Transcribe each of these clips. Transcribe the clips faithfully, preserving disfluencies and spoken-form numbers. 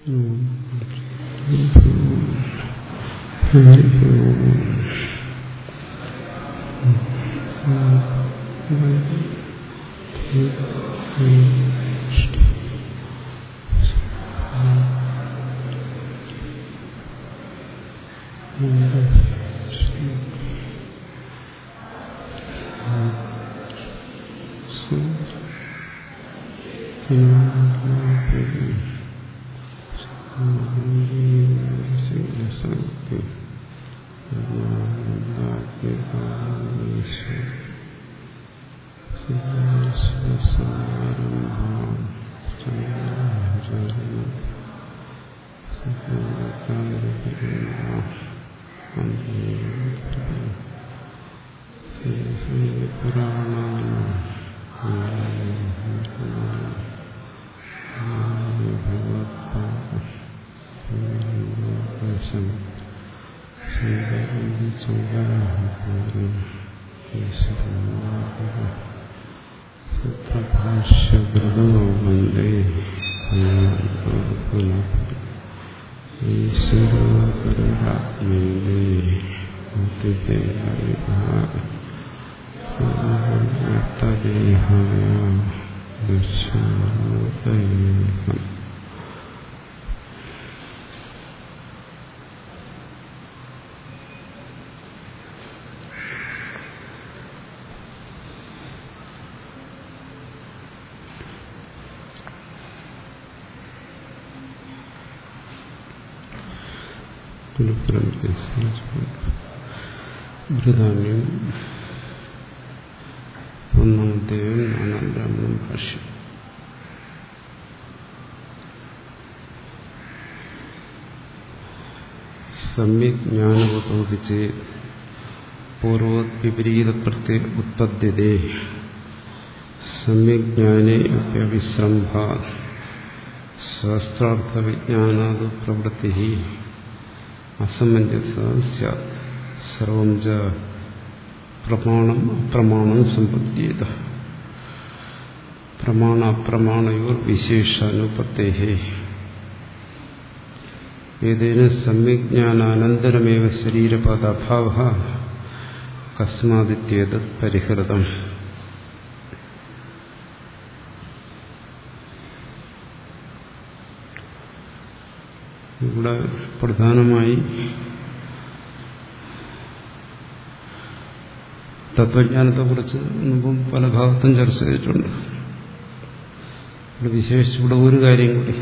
ബൃഹദാരണ്യം ഒന്നാമത്തേവൻ നാലാം ബ്രാഹ്മണം ഭാഷ്യം. സമ്യക് ജ്ഞാനവതോപിച്ച് പൂർവത് വിപരീത പ്രത്യ ഉത്പദ്യതേ സമ്യക് ജ്ഞാനേ അപ്യവിശ്രംഭാ ശാസ്ത്രാർത്ഥ വിജ്ഞാനാദു പ്രവൃത്തി അസമഞ്ജസ സ്യാത് സർവം ച പ്രമാണം അപ്രമാണം സമ്പദ്യേത പ്രമാണ അപ്രമാണയോർ വിശേഷാനുപത്തേഹേ ഏതേന സമ്യജ്ഞാനാനന്തരമേവ ശരീരപദാഭാവഃ കസ്മാദിത്യേതത് പരിഹൃതം. ഇവിടെ പ്രധാനമായി തത്വജ്ഞാനത്തെക്കുറിച്ച് മുമ്പും പല ഭാഗത്തും ചർച്ച ചെയ്തിട്ടുണ്ട്. ഇവിടെ വിശേഷിച്ചിവിടെ ഒരു കാര്യം കൂടി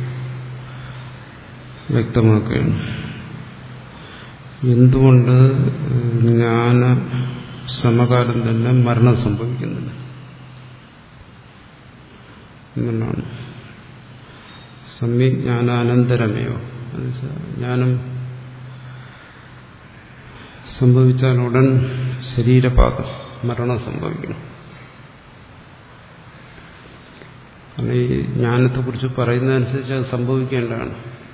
വ്യക്തമാക്കുകയാണ്. എന്തുകൊണ്ട് ജ്ഞാന സമകാലം തന്നെ മരണം സംഭവിക്കുന്നില്ല എന്നുള്ളതാണ്. സമ്യജ്ഞാനാനന്തരമേയോ ജ്ഞാനം സംഭവിച്ചാൽ ഉടൻ ശരീരപാതം മരണം സംഭവിക്കണം. കാരണം ഈ ജ്ഞാനത്തെക്കുറിച്ച് പറയുന്നതനുസരിച്ച് അത് സംഭവിക്കേണ്ടതാണ്.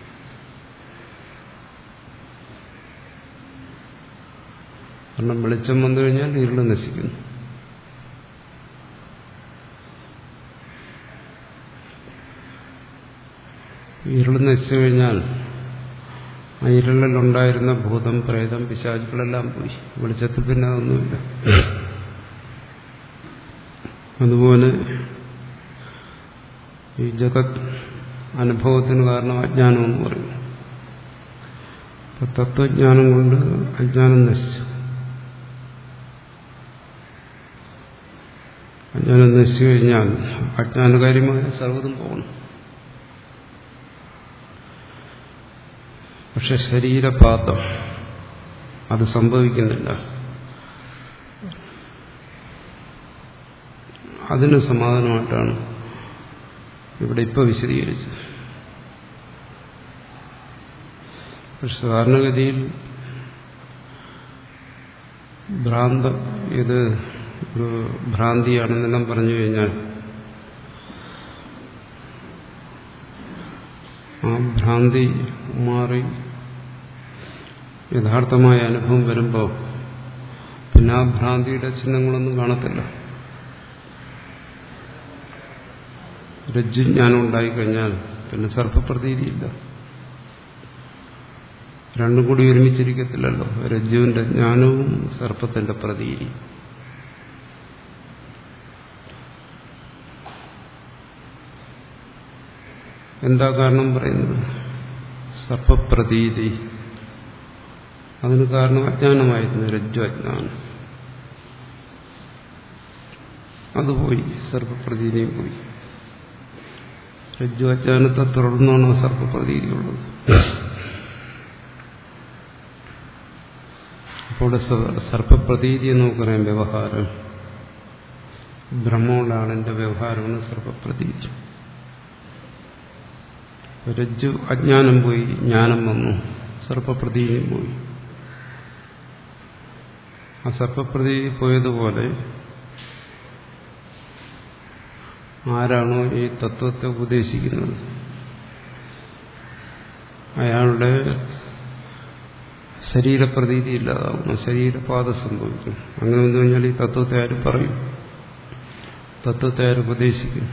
കാരണം വെളിച്ചം വന്നു കഴിഞ്ഞാൽ ഇരുള് നശിക്കുന്നു. ഇരുള് നശിച്ചു കഴിഞ്ഞാൽ ആ ഇരുളിലുണ്ടായിരുന്ന ഭൂതം, പ്രേതം, പിശാചുക്കളെല്ലാം പോയി. വെളിച്ചത്തിൽ പിന്നെ അതൊന്നുമില്ല. അതുപോലെ ഈ ജഗത് അനുഭവത്തിന് കാരണം അജ്ഞാനമെന്ന് പറയും. തത്വജ്ഞാനം കൊണ്ട് അജ്ഞാനം നശിച്ചു. അജ്ഞാനം നശിച്ചു കഴിഞ്ഞാൽ അജ്ഞാനകാര്യമായ സർവ്വതും പോകണം. പക്ഷെ ശരീരപാതം അത് സംഭവിക്കുന്നില്ല. അതിന് സമാധാനമായിട്ടാണ് ഇവിടെ ഇപ്പോൾ വിശദീകരിച്ചത്. പക്ഷെ സാധാരണഗതിയിൽ ഭ്രാന്ത ഇത് ഒരു ഭ്രാന്തിയാണെന്നെല്ലാം പറഞ്ഞു കഴിഞ്ഞാൽ ആ ഭ്രാന്തി മാറി യഥാർത്ഥമായ അനുഭവം വരുമ്പോൾ പിന്നെ ആ ഭ്രാന്തിയുടെ ചിഹ്നങ്ങളൊന്നും കാണത്തില്ല. രജ്ജുജ്ഞാനം ഉണ്ടായിക്കഴിഞ്ഞാൽ പിന്നെ സർപ്പപ്രതീതിയില്ല. രണ്ടും കൂടി ഒരുമിച്ചിരിക്കത്തില്ലല്ലോ. രജ്ജുവിന്റെ ജ്ഞാനവും സർപ്പത്തിന്റെ പ്രതീതി. എന്താ കാരണം പറയുന്നത്? സർപ്പപ്രതീതി. അതിന് കാരണം അജ്ഞാനമായിരുന്നു, രജ്ജു അജ്ഞാനം. അതുപോയി, സർപ്പപ്രതീതിയും പോയി. രജ്ജു അജ്ഞാനത്തെ തുടർന്നാണ് സർപ്പപ്രതീതിയുള്ളത്. അപ്പോൾ സർപ്പപ്രതീതി എന്ന് നമുക്കറിയാം വ്യവഹാരം. ബ്രഹ്മമുള്ള ആളിന്റെ വ്യവഹാരമാണ് സർപ്പപ്രതീതി. രജ്ജു അജ്ഞാനം പോയി, ജ്ഞാനം വന്നു, സർപ്പപ്രതീതിയും പോയി. ആ സർപ്പപ്രതീതി പോയതുപോലെ ആരാണോ ഈ തത്വത്തെ ഉപദേശിക്കുന്നത് അയാളുടെ ശരീരപ്രതീതി ഇല്ലാതാവുന്നു, ശരീരപാത സംഭവിക്കും. അങ്ങനെ വന്നു കഴിഞ്ഞാൽ ഈ തത്വത്തെ ആര് പറയും? തത്വത്തെ ആര് ഉപദേശിക്കും?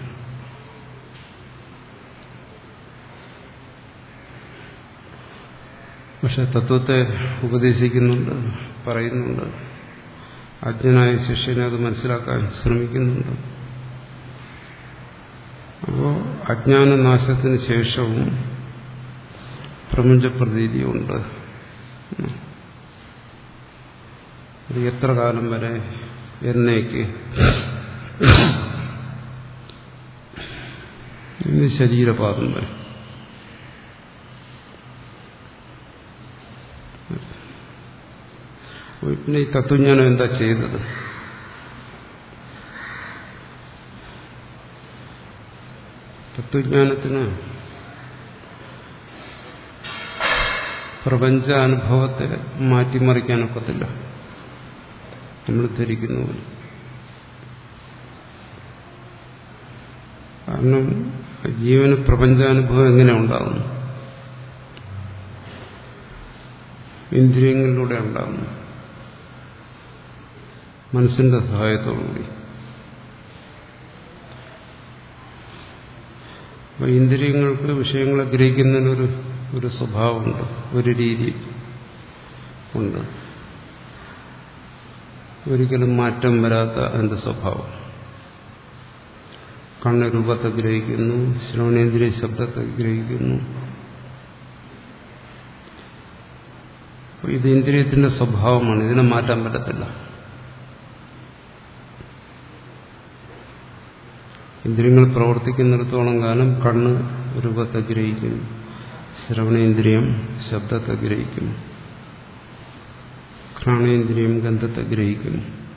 പക്ഷെ തത്വത്തെ ഉപദേശിക്കുന്നുണ്ട്, പറയുന്നുണ്ട്. അജ്ഞനായ ശിഷ്യനെ അത് മനസ്സിലാക്കാൻ ശ്രമിക്കുന്നുണ്ട്. അപ്പോൾ അജ്ഞാനനാശത്തിന് ശേഷവും പ്രപഞ്ചപ്രതീതിയുണ്ട്. അത് എത്ര കാലം വരെ? എന്നേക്ക്? ഇന്ന് ശരീരപാദം വരെ. പിന്നെ ഈ തത്വജ്ഞാനം എന്താ ചെയ്തത്? തത്വജ്ഞാനത്തിന് പ്രപഞ്ച അനുഭവത്തെ മാറ്റിമറിക്കാനൊക്കത്തില്ല, നമ്മൾ ധരിക്കുന്നു. കാരണം ജീവന് പ്രപഞ്ചാനുഭവം എങ്ങനെ ഉണ്ടാകുന്നു? ഇന്ദ്രിയങ്ങളിലൂടെ ഉണ്ടാകുന്നു, മനസ്സിന്റെ സഹായത്തോടുകൂടി. അപ്പോൾ ഇന്ദ്രിയങ്ങൾക്ക് വിഷയങ്ങളെ ഗ്രഹിക്കുന്നതിനൊരു ഒരു സ്വഭാവമുണ്ട്, ഒരു രീതി ഉണ്ട്, ഒരിക്കലും മാറ്റം വരാത്ത അതിന്റെ സ്വഭാവം. കണ്ണ് രൂപത്തെ ഗ്രഹിക്കുന്നു, ശ്രവണേന്ദ്രിയ ശബ്ദത്തെ ഗ്രഹിക്കുന്നു. ഇത് ഇന്ദ്രിയത്തിന്റെ സ്വഭാവമാണ്, ഇതിനെ മാറ്റാൻ പറ്റത്തില്ല. ഇന്ദ്രിയങ്ങൾ പ്രവർത്തിക്കുന്നിടത്തോളം കാലം കണ്ണ് രൂപത്തെ ഗ്രഹിക്കും, ശ്രവണേന്ദ്രിയം ശബ്ദത്തെ ഗ്രഹിക്കും, ഘ്രാണേന്ദ്രിയം ഗന്ധത്തെ ഗ്രഹിക്കും.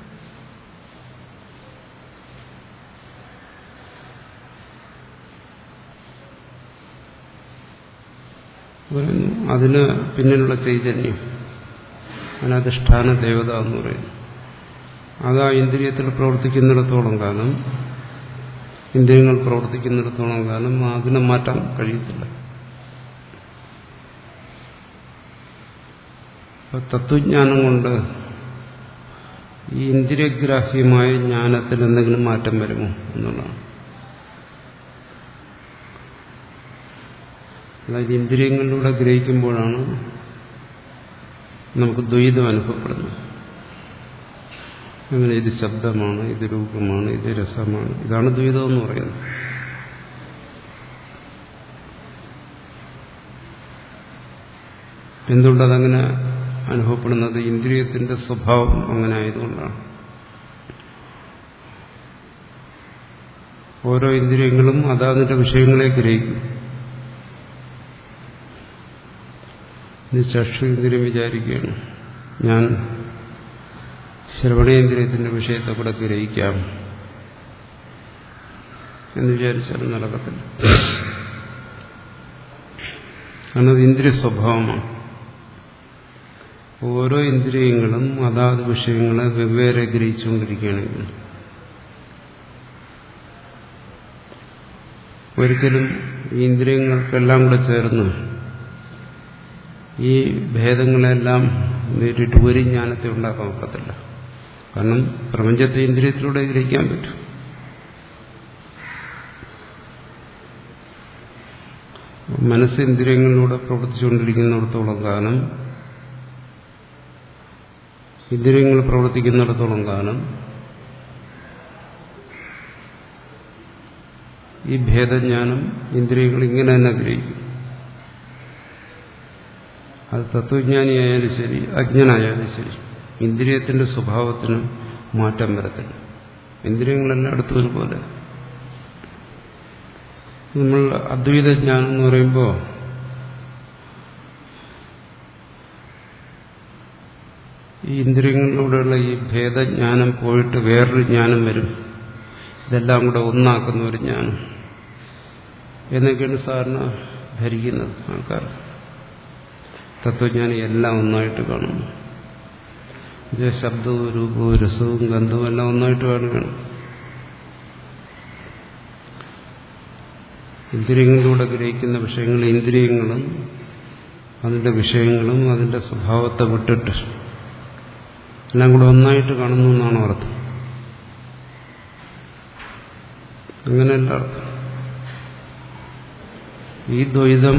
അതിന് പിന്നിലുള്ള ചൈതന്യം, അതിനധിഷ്ഠാന ദേവത എന്ന് പറയുന്നു. അത് ആ ഇന്ദ്രിയത്തിൽ പ്രവർത്തിക്കുന്നിടത്തോളം കാലം, ഇന്ദ്രിയങ്ങൾ പ്രവർത്തിക്കുന്നിടത്തോളം കാലം അതിനെ മാറ്റാൻ കഴിയത്തില്ല. തത്വജ്ഞാനം കൊണ്ട് ഈ ഇന്ദ്രിയഗ്രാഹ്യമായ ജ്ഞാനത്തിൽ എന്തെങ്കിലും മാറ്റം വരുമോ എന്നുള്ളതാണ്. അതായത് ഇന്ദ്രിയങ്ങളിലൂടെ ഗ്രഹിക്കുമ്പോഴാണ് നമുക്ക് ദ്വൈതം അനുഭവപ്പെടുന്നത്. അങ്ങനെ ഇത് ശബ്ദമാണ്, ഇത് രൂപമാണ്, ഇത് രസമാണ്, ഇതാണ് ദ്വൈതം എന്ന് പറയുന്നത്. എന്തുകൊണ്ടതങ്ങനെ അനുഭവപ്പെടുന്നത്? ഇന്ദ്രിയത്തിന്റെ സ്വഭാവം അങ്ങനെ ആയതുകൊണ്ടാണ്. ഓരോ ഇന്ദ്രിയങ്ങളും അതാതിന്റെ വിഷയങ്ങളെ ഗ്രഹിക്കും. ഇത് ചക്ഷു ഇന്ദ്രിയം വിചാരിക്കുകയാണ്, ഞാൻ ശ്രവണേന്ദ്രിയത്തിന്റെ വിഷയത്തെ കൂടെ ഗ്രഹിക്കാം എന്ന് വിചാരിച്ചാലും നടക്കത്തില്ല. കാരണം അത് ഇന്ദ്രിയ സ്വഭാവമാണ്. ഓരോ ഇന്ദ്രിയങ്ങളും അതാത് വിഷയങ്ങളെ വെവ്വേറെ ഗ്രഹിച്ചുകൊണ്ടിരിക്കുകയാണെങ്കിൽ ഒരിക്കലും ഈ ഇന്ദ്രിയങ്ങൾക്കെല്ലാം കൂടെ ചേർന്ന് ഈ ഭേദങ്ങളെല്ലാം നേരിട്ട് ഒരു ജ്ഞാനത്തെ ഉണ്ടാക്കാൻ ഒക്കത്തില്ല. കാരണം പ്രപഞ്ചത്തെ ഇന്ദ്രിയത്തിലൂടെ ഗ്രഹിക്കാൻ പറ്റും. മനസ്സ് ഇന്ദ്രിയങ്ങളിലൂടെ പ്രവർത്തിച്ചുകൊണ്ടിരിക്കുന്നിടത്തോളം കാലം, ഇന്ദ്രിയങ്ങൾ പ്രവർത്തിക്കുന്നിടത്തോളം കാലം ഈ ഭേദജ്ഞാനം ഇന്ദ്രിയങ്ങൾ ഇങ്ങനെ തന്നെ ഗ്രഹിക്കും. അത് തത്വജ്ഞാനിയായാലും ശരി അജ്ഞനായാലും ശരി ഇന്ദ്രിയത്തിന്റെ സ്വഭാവത്തിന് മാറ്റം വരത്തില്ല. ഇന്ദ്രിയങ്ങളെല്ലായിടത്തും ഒരുപോലെ. നമ്മൾ അദ്വൈതജ്ഞാനം എന്ന് പറയുമ്പോൾ ഈ ഇന്ദ്രിയങ്ങളിലൂടെയുള്ള ഈ ഭേദജ്ഞാനം പോയിട്ട് വേറൊരു ജ്ഞാനം വരും. ഇതെല്ലാം കൂടെ ഒന്നാക്കുന്ന ഒരു ജ്ഞാനം എന്നൊക്കെയാണ് സാധാരണ ധരിക്കുന്നത് ആൾക്കാർ. തത്വജ്ഞാനി എല്ലാം ഒന്നായിട്ട് കാണുന്നു. ശബ്ദവും രൂപവും രസവും ഗന്ധവും എല്ലാം ഒന്നായിട്ട് കാണുകയാണ്. ഇന്ദ്രിയങ്ങളിലൂടെ ഗ്രഹിക്കുന്ന വിഷയങ്ങൾ ഇന്ദ്രിയങ്ങളും അതിന്റെ വിഷയങ്ങളും അതിന്റെ സ്വഭാവത്തെ വിട്ടിട്ട് എല്ലാം കൂടെ ഒന്നായിട്ട് കാണുന്നു എന്നാണ് അർത്ഥം. അങ്ങനെയല്ല അർത്ഥം. ഈ ദ്വൈതം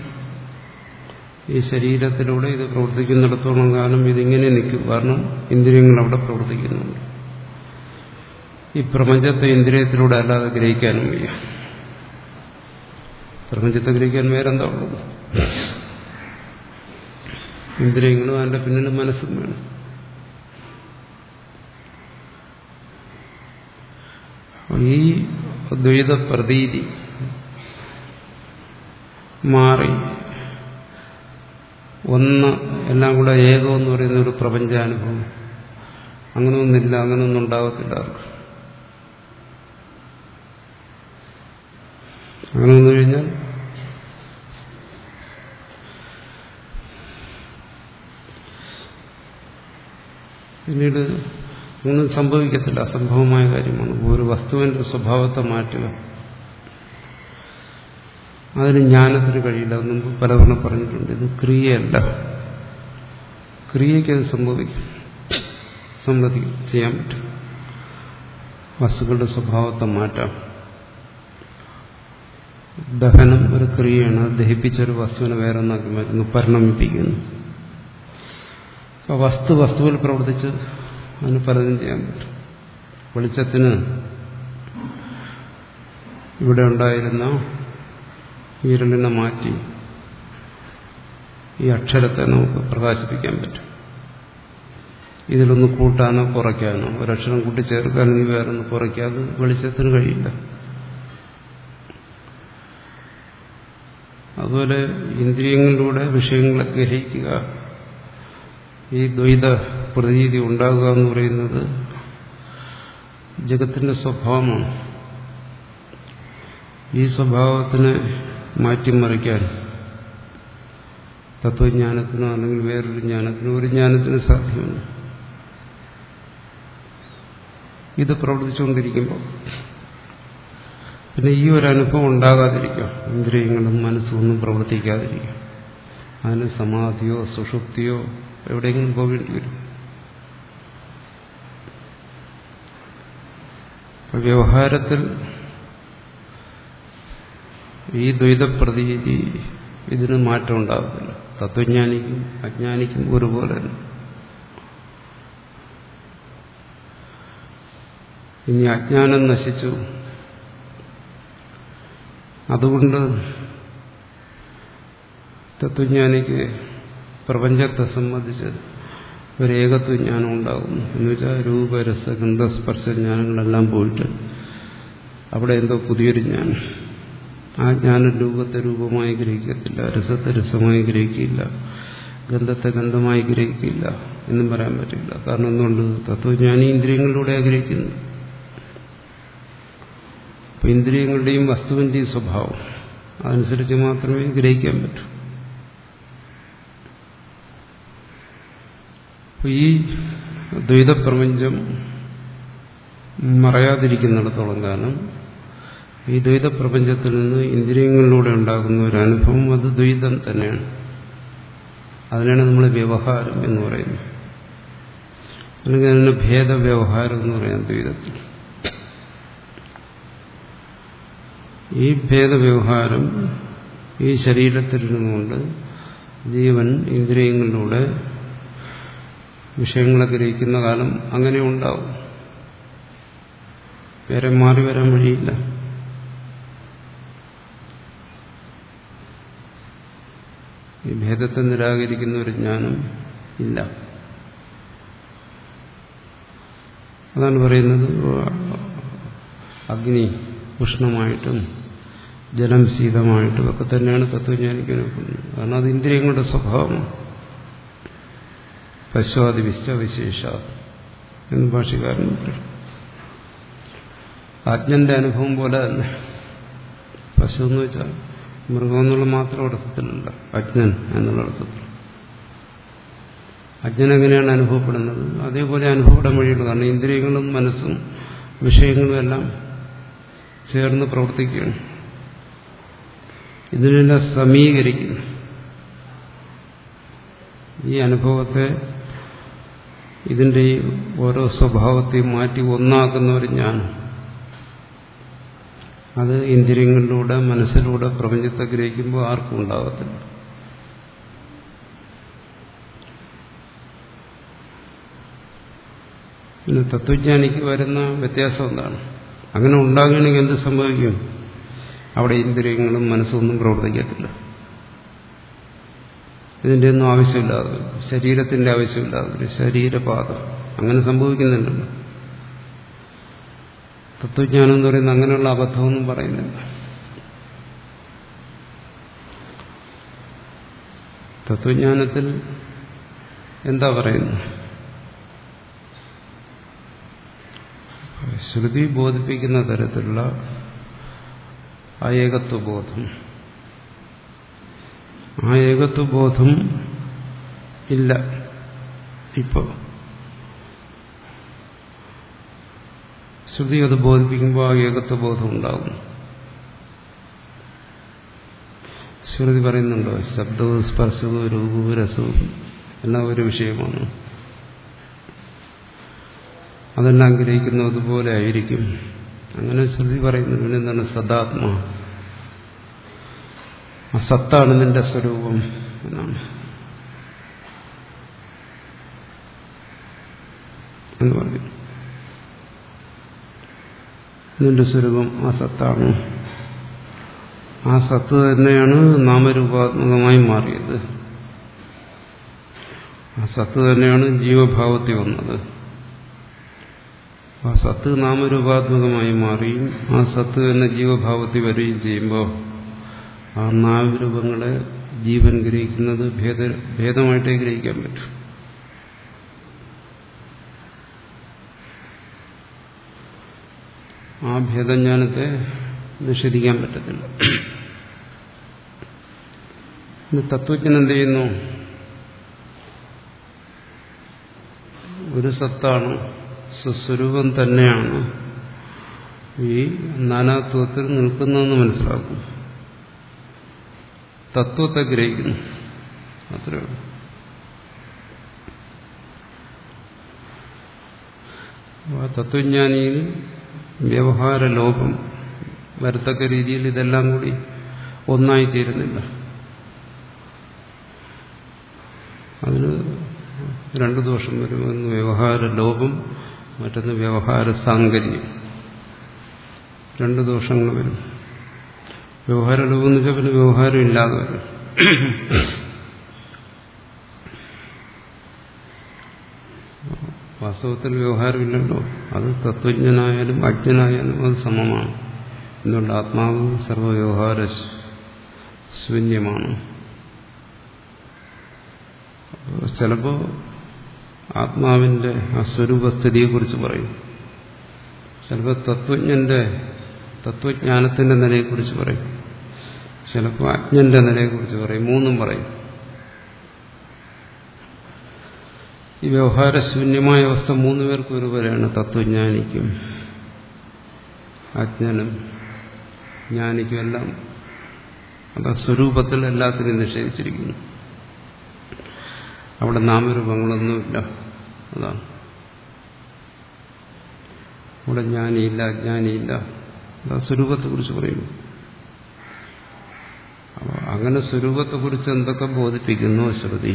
ഈ ശരീരത്തിലൂടെ ഇത് പ്രവർത്തിക്കുന്നിടത്തോളം കാലം ഇതിങ്ങനെ നിൽക്കും. കാരണം ഇന്ദ്രിയങ്ങൾ അവിടെ പ്രവർത്തിക്കുന്നുണ്ട്. ഈ പ്രപഞ്ചത്തെ ഇന്ദ്രിയത്തിലൂടെ അല്ലാതെ ഗ്രഹിക്കാനും വയ്യ. പ്രപഞ്ചത്തെ ഗ്രഹിക്കാൻ വേറെന്താ ഉള്ളത്? ഇന്ദ്രിയങ്ങളും അതിന്റെ പിന്നിൽ മനസ്സും വേണം. ഈ ദ്വൈത പ്രതീതി മാറി ഒന്ന് എല്ലാം കൂടെ ഏകമെന്ന് പറയുന്ന ഒരു പ്രപഞ്ചാനുഭവം അങ്ങനെയൊന്നില്ല, അങ്ങനെയൊന്നും ഉണ്ടാകത്തില്ല. അങ്ങനെ വന്നു കഴിഞ്ഞാൽ പിന്നീട് ഒന്നും സംഭവിക്കത്തില്ല. അസംഭവമായ കാര്യമാണ്. ഒരു വസ്തുവിന്റെ സ്വഭാവത്തെ മാറ്റുക, അതിന് ജ്ഞാനത്തിന് കഴിയില്ല. മുമ്പ് പലതവണ പറഞ്ഞിട്ടുണ്ട്. ഇത് ക്രിയയല്ല. ക്രിയയ്ക്ക് അത് സംഭവിക്കും, സമ്മതി ചെയ്യാൻ പറ്റും. വസ്തുക്കളുടെ സ്വഭാവത്തെ മാറ്റാം. ദഹനം ഒരു ക്രിയയാണ്. അത് ദഹിപ്പിച്ചൊരു വസ്തുവിനെ വേറെ ഒന്നാക്കി മാറ്റുന്നു, പരിണമിപ്പിക്കുന്നു. അപ്പോൾ വസ്തു വസ്തുവിൽ പ്രവർത്തിച്ച് അതിന് പലതും ചെയ്യാൻ പറ്റും. വെളിച്ചത്തിന് ഇവിടെ ഉണ്ടായിരുന്ന ഇരുളിനെ മാറ്റി ഈ അക്ഷരത്തെ നമുക്ക് പ്രകാശിപ്പിക്കാൻ പറ്റും. ഇതിലൊന്ന് കൂട്ടാനോ കുറയ്ക്കാനോ, ഒരക്ഷരം കൂട്ടിച്ചേർക്കാനെങ്കിൽ വേറൊന്ന് കുറയ്ക്കാതെ വെളിച്ചത്തിന് കഴിയില്ല. അതുപോലെ ഇന്ദ്രിയങ്ങളിലൂടെ വിഷയങ്ങളെ ഗ്രഹിക്കുക, ഈ ദ്വൈത പ്രതീതി ഉണ്ടാകുക എന്ന് പറയുന്നത് ജഗത്തിന്റെ സ്വഭാവമാണ്. ഈ സ്വഭാവത്തിനെ മാറ്റിമറിക്കാൻ തത്വജ്ഞാനത്തിനോ അല്ലെങ്കിൽ വേറൊരു ജ്ഞാനത്തിനോ ഒരു ജ്ഞാനത്തിന് സാധ്യമല്ല. ഇത് പ്രവർത്തിച്ചുകൊണ്ടിരിക്കുമ്പോൾ പിന്നെ ഈ ഒരു അനുഭവം ഉണ്ടാകാതിരിക്കാം. ഇന്ദ്രിയങ്ങളും മനസ്സും ഒന്നും പ്രവർത്തിക്കാതിരിക്കാം. അതിന് സമാധിയോ സുഷുപ്തിയോ എവിടെയെങ്കിലും പോകേണ്ടി വരും. വ്യവഹാരത്തിൽ ഈ ദ്വൈതപ്രതീതി ഇതിന് മാറ്റം ഉണ്ടാകത്തില്ല. തത്വജ്ഞാനിക്കും അജ്ഞാനിക്കും ഒരുപോലെ. ഇനി അജ്ഞാനം നശിച്ചു, അതുകൊണ്ട് തത്വജ്ഞാനിക്ക് പ്രപഞ്ചത്തെ സംബന്ധിച്ച് ഒരു ഏകത്വജ്ഞാനം ഉണ്ടാകുന്നു. എന്ന് വെച്ചാൽ രൂപരസ ഗന്ധസ്പർശ ജ്ഞാനങ്ങളെല്ലാം പോയിട്ട് അവിടെ എന്തോ പുതിയൊരു ജ്ഞാനം. ആ ജ്ഞാനം രൂപത്തെ രൂപമായി ഗ്രഹിക്കത്തില്ല, രസത്തെ രസമായി ഗ്രഹിക്കില്ല, ഗന്ധത്തെ ഗന്ധമായി ഗ്രഹിക്കില്ല എന്നും പറയാൻ പറ്റില്ല. കാരണം എന്തുകൊണ്ട്? തത്വജ്ഞാനി ഇന്ദ്രിയങ്ങളിലൂടെ ഗ്രഹിക്കുന്നു. അപ്പൊ ഇന്ദ്രിയങ്ങളുടെയും വസ്തുവിന്റെയും സ്വഭാവം അതനുസരിച്ച് മാത്രമേ ഗ്രഹിക്കാൻ പറ്റൂ. ഈ ദ്വൈതപ്രപഞ്ചം മറയാതിരിക്കുന്നിടത്തോളം കാലം ഈ ദ്വൈതപ്രപഞ്ചത്തിൽ നിന്ന് ഇന്ദ്രിയങ്ങളിലൂടെ ഉണ്ടാകുന്ന ഒരു അനുഭവം അത് ദ്വൈതം തന്നെയാണ്. അതിനാണ് നമ്മൾ വ്യവഹാരം എന്ന് പറയുന്നത്. അല്ലെങ്കിൽ അതിന് ഭേദവ്യവഹാരം എന്ന് പറയാം ദ്വൈതത്തിൽ. ഈ ഭേദവ്യവഹാരം ഈ ശരീരത്തിലിരുന്നുകൊണ്ട് ജീവൻ ഇന്ദ്രിയങ്ങളിലൂടെ വിഷയങ്ങളെ ഗ്രഹിക്കുന്ന കാലം അങ്ങനെ ഉണ്ടാവും. വേറെ മാറി വരാൻ വഴിയില്ല. ഈ ഭേദത്തെ നിരാകരിക്കുന്ന ഒരു ജ്ഞാനം ഇല്ല. അതാണ് പറയുന്നത് അഗ്നി ഉഷ്ണമായിട്ടും ജലം ശീതമായിട്ടും ഒക്കെ തന്നെയാണ് തത്വജ്ഞാനിക്ക് അനുഭവപ്പെടുന്നത്. കാരണം അത് ഇന്ദ്രിയങ്ങളുടെ സ്വഭാവമാണ്. പശ്വാദി വിശ്വവിശേഷ എന്ന് ഭാഷകാരൻ പറയും. അജ്ഞന്റെ അനുഭവം പോലെ തന്നെ. പശു എന്ന് വെച്ചാൽ മൃഗം എന്നുള്ള മാത്രം അർത്ഥത്തിലല്ല, അജ്ഞൻ എന്നുള്ള അർത്ഥത്തിൽ. അജ്ഞൻ എങ്ങനെയാണ് അനുഭവപ്പെടുന്നത് അതേപോലെ അനുഭവപ്പെടാൻ വഴിയുള്ളൂ. കാരണം ഇന്ദ്രിയങ്ങളും മനസ്സും വിഷയങ്ങളും എല്ലാം ചേർന്ന് പ്രവർത്തിക്കുകയാണ്. ഇതിനെല്ലാം സമീകരിക്കുന്നു. ഈ അനുഭവത്തെ ഇതിന്റെ ഓരോ സ്വഭാവത്തെയും മാറ്റി ഒന്നാക്കുന്ന ഒരു ജ്ഞാനം, അത് ഇന്ദ്രിയങ്ങളിലൂടെ മനസ്സിലൂടെ പ്രപഞ്ചത്തെ ഗ്രഹിക്കുമ്പോൾ ആർക്കും ഉണ്ടാകത്തില്ല. പിന്നെ തത്വജ്ഞാനിക്ക് വരുന്ന വ്യത്യാസം എന്താണ്? അങ്ങനെ ഉണ്ടാകണമെങ്കിൽ എന്ത് സംഭവിക്കും? അവിടെ ഇന്ദ്രിയങ്ങളും മനസ്സൊന്നും പ്രവർത്തിക്കത്തില്ല. ഇതിൻ്റെ ഒന്നും ആവശ്യമില്ലാതെ, ശരീരത്തിന്റെ ആവശ്യമില്ലാതെ, ശരീരപാതം അങ്ങനെ സംഭവിക്കുന്നുണ്ടല്ലോ. തത്വജ്ഞാനം എന്ന് പറയുന്നത് അങ്ങനെയുള്ള അബദ്ധമൊന്നും പറയുന്നില്ല. തത്വജ്ഞാനത്തിൽ എന്താ പറയുന്നത്? ശ്രുതി ബോധിപ്പിക്കുന്ന തരത്തിലുള്ള ആ ഏകത്വബോധം, ആ ഏകത്വബോധം ഇല്ല ഇപ്പോൾ. ശ്രുതി അത് ബോധിപ്പിക്കുമ്പോൾ ആ ഏകത്വബോധം ഉണ്ടാകും. ശ്രുതി പറയുന്നുണ്ടോ ശബ്ദവും സ്പർശവും രൂപവും രസവും എല്ലാം ഒരു വിഷയമാണ്, അതെല്ലാം ഗ്രഹിക്കുന്നത് പോലെ ആയിരിക്കും. അങ്ങനെ ശ്രുതി പറയുന്നു. പിന്നെ എന്താണ്? സദാത്മാ, ആ സത്താണ് നിന്റെ സ്വരൂപം എന്നാണ് എന്ന് പറയും. നിന്റെ സ്വരൂപം ആ സത്താണ്. ആ സത്ത് തന്നെയാണ് നാമരൂപാത്മകമായി മാറിയത്. ആ സത്ത് തന്നെയാണ് ജീവഭാവത്തിൽ വന്നത്. ആ സത്ത് നാമരൂപാത്മകമായി മാറിയും ആ സത്ത് തന്നെ ജീവഭാവത്തിൽ വരികയും ചെയ്യുമ്പോൾ ആ നാമരൂപങ്ങളെ ജീവൻ ഗ്രഹിക്കുന്നത് ഭേദ ഭേദമായിട്ടേ ഗ്രഹിക്കാൻ പറ്റും. ആ ഭേദജ്ഞാനത്തെ നിഷേധിക്കാൻ പറ്റത്തില്ല. തത്വജ്ഞൻ എന്ത് ചെയ്യുന്നു? ഒരു സത്താണ്, സ്വസ്വരൂപം തന്നെയാണ് ഈ നാനാത്വത്തിൽ നിൽക്കുന്നതെന്ന് മനസ്സിലാക്കും. തത്വത്തെ ഗ്രഹിക്കുന്നു, അത്രയേ ഉള്ളൂ. ആ തത്വജ്ഞാനിയിൽ വ്യവഹാര ലോപം വരത്തക്ക രീതിയിൽ ഇതെല്ലാം കൂടി ഒന്നായിത്തീരുന്നില്ല. അതിന് രണ്ടു ദോഷം വരും. ഒന്ന് വ്യവഹാര ലോപം, മറ്റൊന്ന് വ്യവഹാര സാങ്കര്യം. രണ്ട് ദോഷങ്ങൾ വരും. വ്യവഹാര ലോപം എന്ന് വെച്ചാൽ പിന്നെ വ്യവഹാരം ഇല്ലാതെ വരും. വാസ്തവത്തിൽ വ്യവഹാരമില്ലല്ലോ. അത് തത്വജ്ഞനായാലും അജ്ഞനായാലും അത് സമമാണ്. എന്തുകൊണ്ട്? ആത്മാവ് സർവവ്യവഹാര ശൂന്യമാണ്. ചിലപ്പോൾ ആത്മാവിന്റെ ആ സ്വരൂപസ്ഥിതിയെക്കുറിച്ച് പറയും, ചിലപ്പോൾ തത്വജ്ഞന്റെ തത്വജ്ഞാനത്തിന്റെ നിലയെക്കുറിച്ച് പറയും, ചിലപ്പോൾ അജ്ഞന്റെ നിലയെക്കുറിച്ച് പറയും. മൂന്നും പറയും. ഈ വ്യവഹാരശൂന്യമായ അവസ്ഥ മൂന്ന് പേർക്കും ഒരുപോലെയാണ്. തത്വജ്ഞാനിക്കും അജ്ഞനും ജ്ഞാനിക്കും എല്ലാം അത് സ്വരൂപത്തിൽ എല്ലാത്തിനും നിഷേധിച്ചിരിക്കുന്നു. അവിടെ നാമരൂപങ്ങളൊന്നുമില്ല. അതാണ് അവിടെ ജ്ഞാനിയില്ല, അജ്ഞാനിയില്ല. അതാ സ്വരൂപത്തെക്കുറിച്ച് പറയുന്നു. അപ്പോൾ അങ്ങനെ സ്വരൂപത്തെക്കുറിച്ച് എന്തൊക്കെ ബോധിപ്പിക്കുന്നു ശ്രുതി,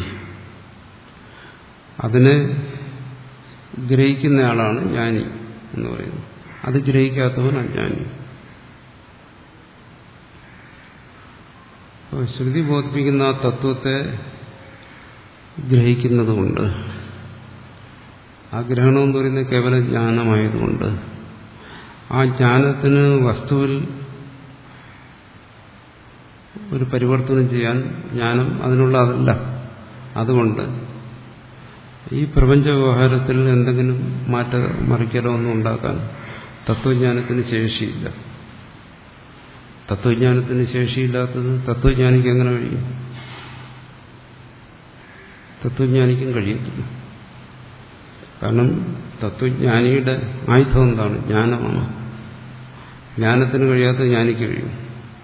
അതിനെ ഗ്രഹിക്കുന്നയാളാണ് ജ്ഞാനി എന്ന് പറയുന്നത്. അത് ഗ്രഹിക്കാത്തവൻ അജ്ഞാനി. അപ്പോൾ ശ്രുതി ബോധിപ്പിക്കുന്ന ആ തത്വത്തെ ഗ്രഹിക്കുന്നതുകൊണ്ട്, ആ ഗ്രഹണം എന്ന് പറയുന്നത് കേവലം ജ്ഞാനമായതുകൊണ്ട്, ആ ജ്ഞാനത്തിന് വസ്തുവിൽ ഒരു പരിവർത്തനം ചെയ്യാൻ ജ്ഞാനം അതിനുള്ള അതല്ല. അതുകൊണ്ട് ഈ പ്രപഞ്ച വ്യവഹാരത്തിൽ എന്തെങ്കിലും മാറ്റ മറിക്കലോ ഒന്നും ഉണ്ടാക്കാൻ തത്വജ്ഞാനത്തിന് ശേഷിയില്ല. തത്വജ്ഞാനത്തിന് ശേഷിയില്ലാത്തത് തത്വജ്ഞാനിക്ക് എങ്ങനെ കഴിയും? തത്വജ്ഞാനിക്കും കഴിയത്തില്ല. കാരണം തത്വജ്ഞാനിയുടെ ആയുധം എന്താണ്? ജ്ഞാനമാണ്. ജ്ഞാനത്തിന് കഴിയാത്ത ജ്ഞാനിക്ക് കഴിയും?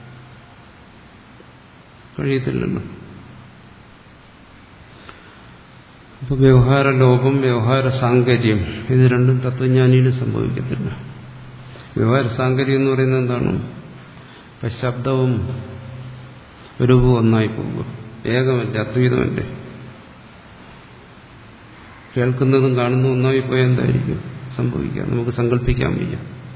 കഴിയത്തില്ലല്ലോ. അപ്പോൾ വ്യവഹാര ലോപം, വ്യവഹാര സാങ്കര്യം, ഇത് രണ്ടും തത്വജ്ഞാനിയിൽ സംഭവിക്കത്തില്ല. വ്യവഹാര സാങ്കര്യം എന്ന് പറയുന്നത് എന്താണ്? ഇപ്പം ശബ്ദവും രൂപവും ഒന്നായി പോവുക, ഏകമല്ലേ, അദ്വൈതമല്ലേ. കേൾക്കുന്നതും കാണുന്നതും ഒന്നായി പോയാൽ എന്തായിരിക്കും സംഭവിക്കുക? നമുക്ക് സങ്കല്പിക്കാൻ വയ്യ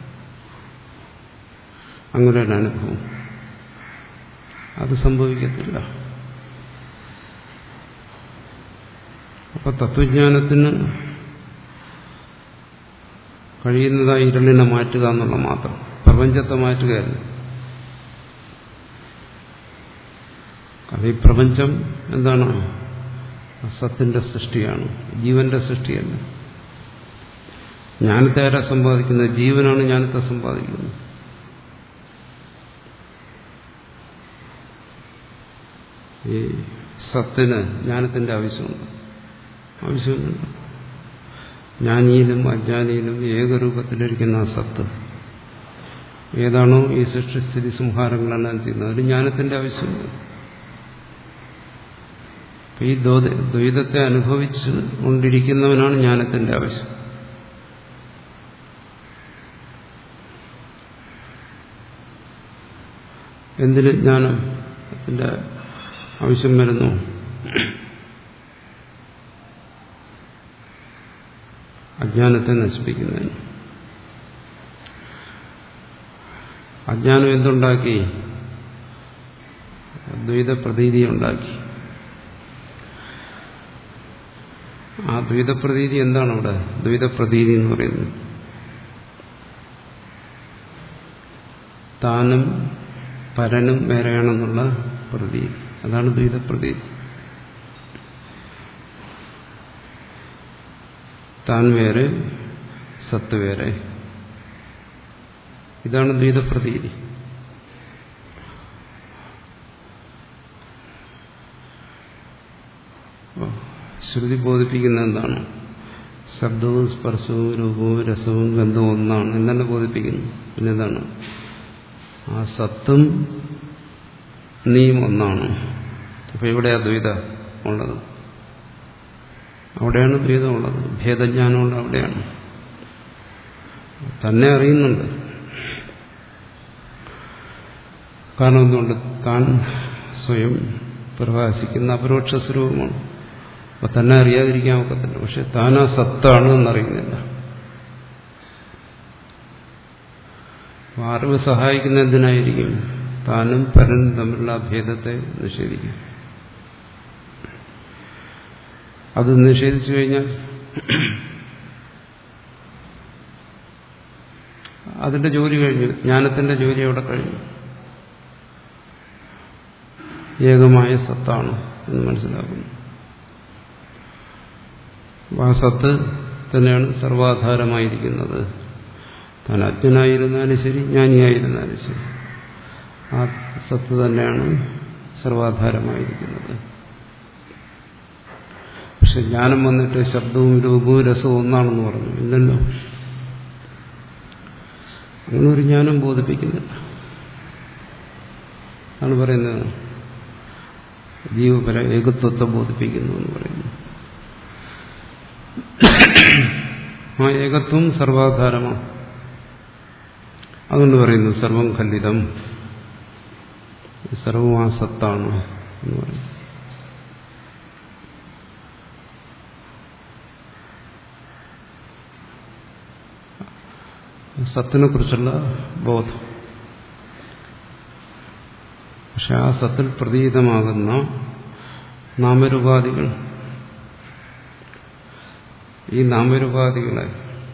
അങ്ങനെ ഒരു അനുഭവം. അത് സംഭവിക്കത്തില്ല. അപ്പൊ തത്വജ്ഞാനത്തിന് കഴിയുന്നതായി ഇരുളിനെ മാറ്റുക എന്നുള്ള മാത്രം, പ്രപഞ്ചത്തെ മാറ്റുകയല്ല. കാരണം ഈ പ്രപഞ്ചം എന്താണ്? സത്തിന്റെ സൃഷ്ടിയാണ്, ജീവന്റെ സൃഷ്ടിയല്ല. ജ്ഞാനത്തെ ആരാ സമ്പാദിക്കുന്നത്? ജീവനാണ് ജ്ഞാനത്തെ സമ്പാദിക്കുന്നത്. ഈ സത്തിന് ജ്ഞാനത്തിന്റെ ആവശ്യമുണ്ട്? ആവശ്യമില്ല. ജ്ഞാനിയിലും അജ്ഞാനിയിലും ഏകരൂപത്തിലിരിക്കുന്ന ആ സത്ത് ഏതാണോ ഈ സൃഷ്ടിസ്ഥിതി സംഹാരങ്ങളെല്ലാം ചെയ്യുന്നത്, ഒരു ജ്ഞാനത്തിന്റെ ആവശ്യമില്ല. ഈ ദ്വൈതത്തെ അനുഭവിച്ചു കൊണ്ടിരിക്കുന്നവനാണ് ജ്ഞാനത്തിന്റെ ആവശ്യം. എന്തിന് ജ്ഞാനത്തിന്റെ ആവശ്യം വരുന്നു? അജ്ഞാനത്തെ നശിപ്പിക്കുന്നതിന്. അജ്ഞാനം എന്തുണ്ടാക്കി? ദ്വൈത പ്രതീതി ഉണ്ടാക്കി. ആ ദ്വൈതപ്രതീതി എന്താണ് അവിടെ? ദ്വൈതപ്രതീതി എന്ന് പറയുന്നത് താനും പരനും വേറെയാണെന്നുള്ള പ്രതീതി. അതാണ് ദ്വൈതപ്രതീതി. താൻ വേറെ, സത്ത് വേറെ, ഇതാണ് ദ്വൈതപ്രതീതി. ശ്രുതി ബോധിപ്പിക്കുന്ന എന്താണ്? ശബ്ദവും സ്പർശവും രൂപവും രസവും ഗന്ധവും ഒന്നാണ് എന്നെ ബോധിപ്പിക്കുന്നു. പിന്നെന്താണ്? ആ സത്തും നീയും ഒന്നാണ്. അപ്പൊ എവിടെയാ ദ്വൈതം ഉള്ളത്? അവിടെയാണ് ദ്വൈതം ഉള്ളത്. ഭേദജ്ഞാനമുള്ള അവിടെയാണ്. തന്നെ അറിയുന്നുണ്ട്. കാരണം എന്തുകൊണ്ട്? താൻ സ്വയം പ്രകാശിക്കുന്ന അപരോക്ഷ സ്വരൂപമാണ്. അപ്പൊ തന്നെ അറിയാതിരിക്കാൻ ഒക്കത്തില്ല. പക്ഷെ താൻ ആ സത്താണ് എന്നറിയുന്നില്ല. അറിവ് സഹായിക്കുന്ന എന്തിനായിരിക്കും? താനും പരനും തമ്മിലുള്ള ഭേദത്തെ നിഷേധിക്കും. അത് നിഷേധിച്ചു കഴിഞ്ഞാൽ അതിന്റെ ജോലി കഴിഞ്ഞു. ജ്ഞാനത്തിന്റെ ജോലി അവിടെ കഴിഞ്ഞു. ഏകമായ സത്താണ് എന്ന് മനസ്സിലാക്കുന്നു. ആ സത്ത് തന്നെയാണ് സർവാധാരമായിരിക്കുന്നത്. താൻ അജ്ഞനായിരുന്നാലും ശരി, ജ്ഞാനിയായിരുന്നാലും ശരി, ആ സത്ത് തന്നെയാണ് സർവാധാരമായിരിക്കുന്നത്. പക്ഷെ ജ്ഞാനം വന്നിട്ട് ശബ്ദവും രൂപവും രസവും ഒന്നാണെന്ന് പറഞ്ഞു. ഇല്ലല്ലോ, അങ്ങനെ ഒരു ജ്ഞാനം ബോധിപ്പിക്കുന്നില്ല. ആണ് പറയുന്നത് ജീവപര ഏകത്വത്തെ ബോധിപ്പിക്കുന്നു എന്ന് പറയുന്നു. ആ ഏകത്വം സർവാധാരമാണ്. അതുകൊണ്ട് പറയുന്നു സർവം ഖണ്ഡിതം സർവവും ആ സത്താണ് എന്ന് പറയും. സത്തിനെ കുറിച്ചുള്ള ബോധം. പക്ഷെ ആ സത്തിൽ പ്രതീതമാകുന്ന നാമരൂപാദികൾ, ഈ നാമരൂപാദികളെ